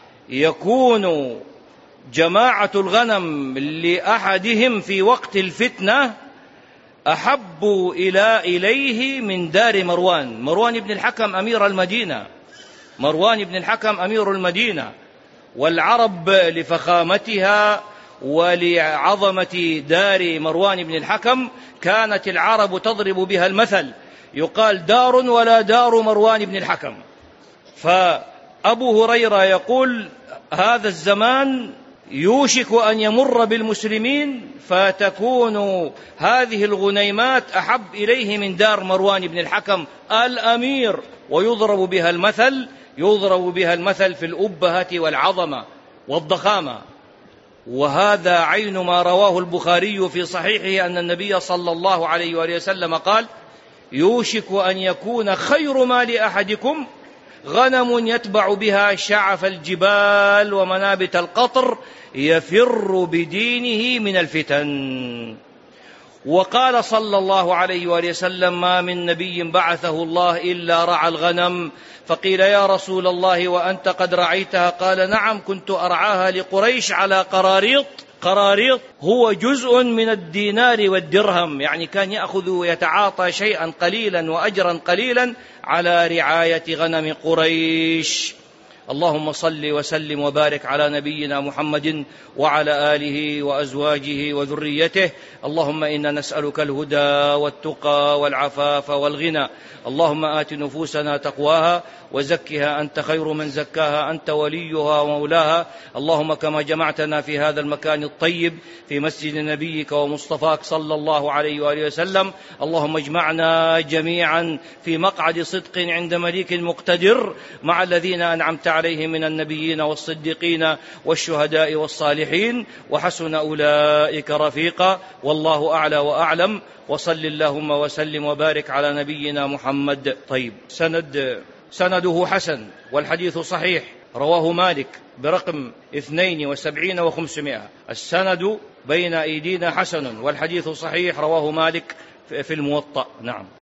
يكون جماعة الغنم لأحدهم في وقت الفتنة أحب إليه من دار مروان. مروان بن الحكم أمير المدينة، مروان بن الحكم أمير المدينة، والعرب لفخامتها ولعظمة دار مروان بن الحكم كانت العرب تضرب بها المثل، يقال: دار ولا دار مروان بن الحكم. فأبو هريرة يقول: هذا الزمان يوشك أن يمر بالمسلمين فتكون هذه الغنيمات أحب إليه من دار مروان بن الحكم الأمير، ويضرب بها المثل في الأبهة والعظمة والضخامة. وهذا عين ما رواه البخاري في صحيحه أن النبي صلى الله عليه وآله وسلم قال: يوشك أن يكون خير ما لأحدكم غنم يتبع بها شعف الجبال ومنابت القطر يفر بدينه من الفتن. وقال صلى الله عليه وآله وسلم: ما من نبي بعثه الله إلا رعى الغنم. فقيل: يا رسول الله وأنت قد رعيتها؟ قال: نعم، كنت أرعاها لقريش على قراريط. قراريط هو جزء من الدينار والدرهم، يعني كان يأخذ ويتعاطى شيئا قليلا وأجرا قليلا على رعاية غنم قريش. اللهم صل وسلم وبارك على نبينا محمد وعلى آله وأزواجه وذريته. اللهم إنا نسألك الهدى والتقى والعفاف والغنى. اللهم آت نفوسنا تقواها وزكها أنت خير من زكاها، أنت وليها ومولاها. اللهم كما جمعتنا في هذا المكان الطيب في مسجد نبيك ومصطفاك صلى الله عليه وآله وسلم، اللهم اجمعنا جميعا في مقعد صدق عند مليك مقتدر مع الذين أنعمت عليهم من النبيين والصديقين والشهداء والصالحين، وحسن أولئك رفيقا. والله أعلى وأعلم. وصل اللهم وسلم وبارك على نبينا محمد. طيب، سنده حسن والحديث صحيح، رواه مالك برقم 72 و500. السند بين أيدينا حسن والحديث صحيح، رواه مالك في الموطأ. نعم.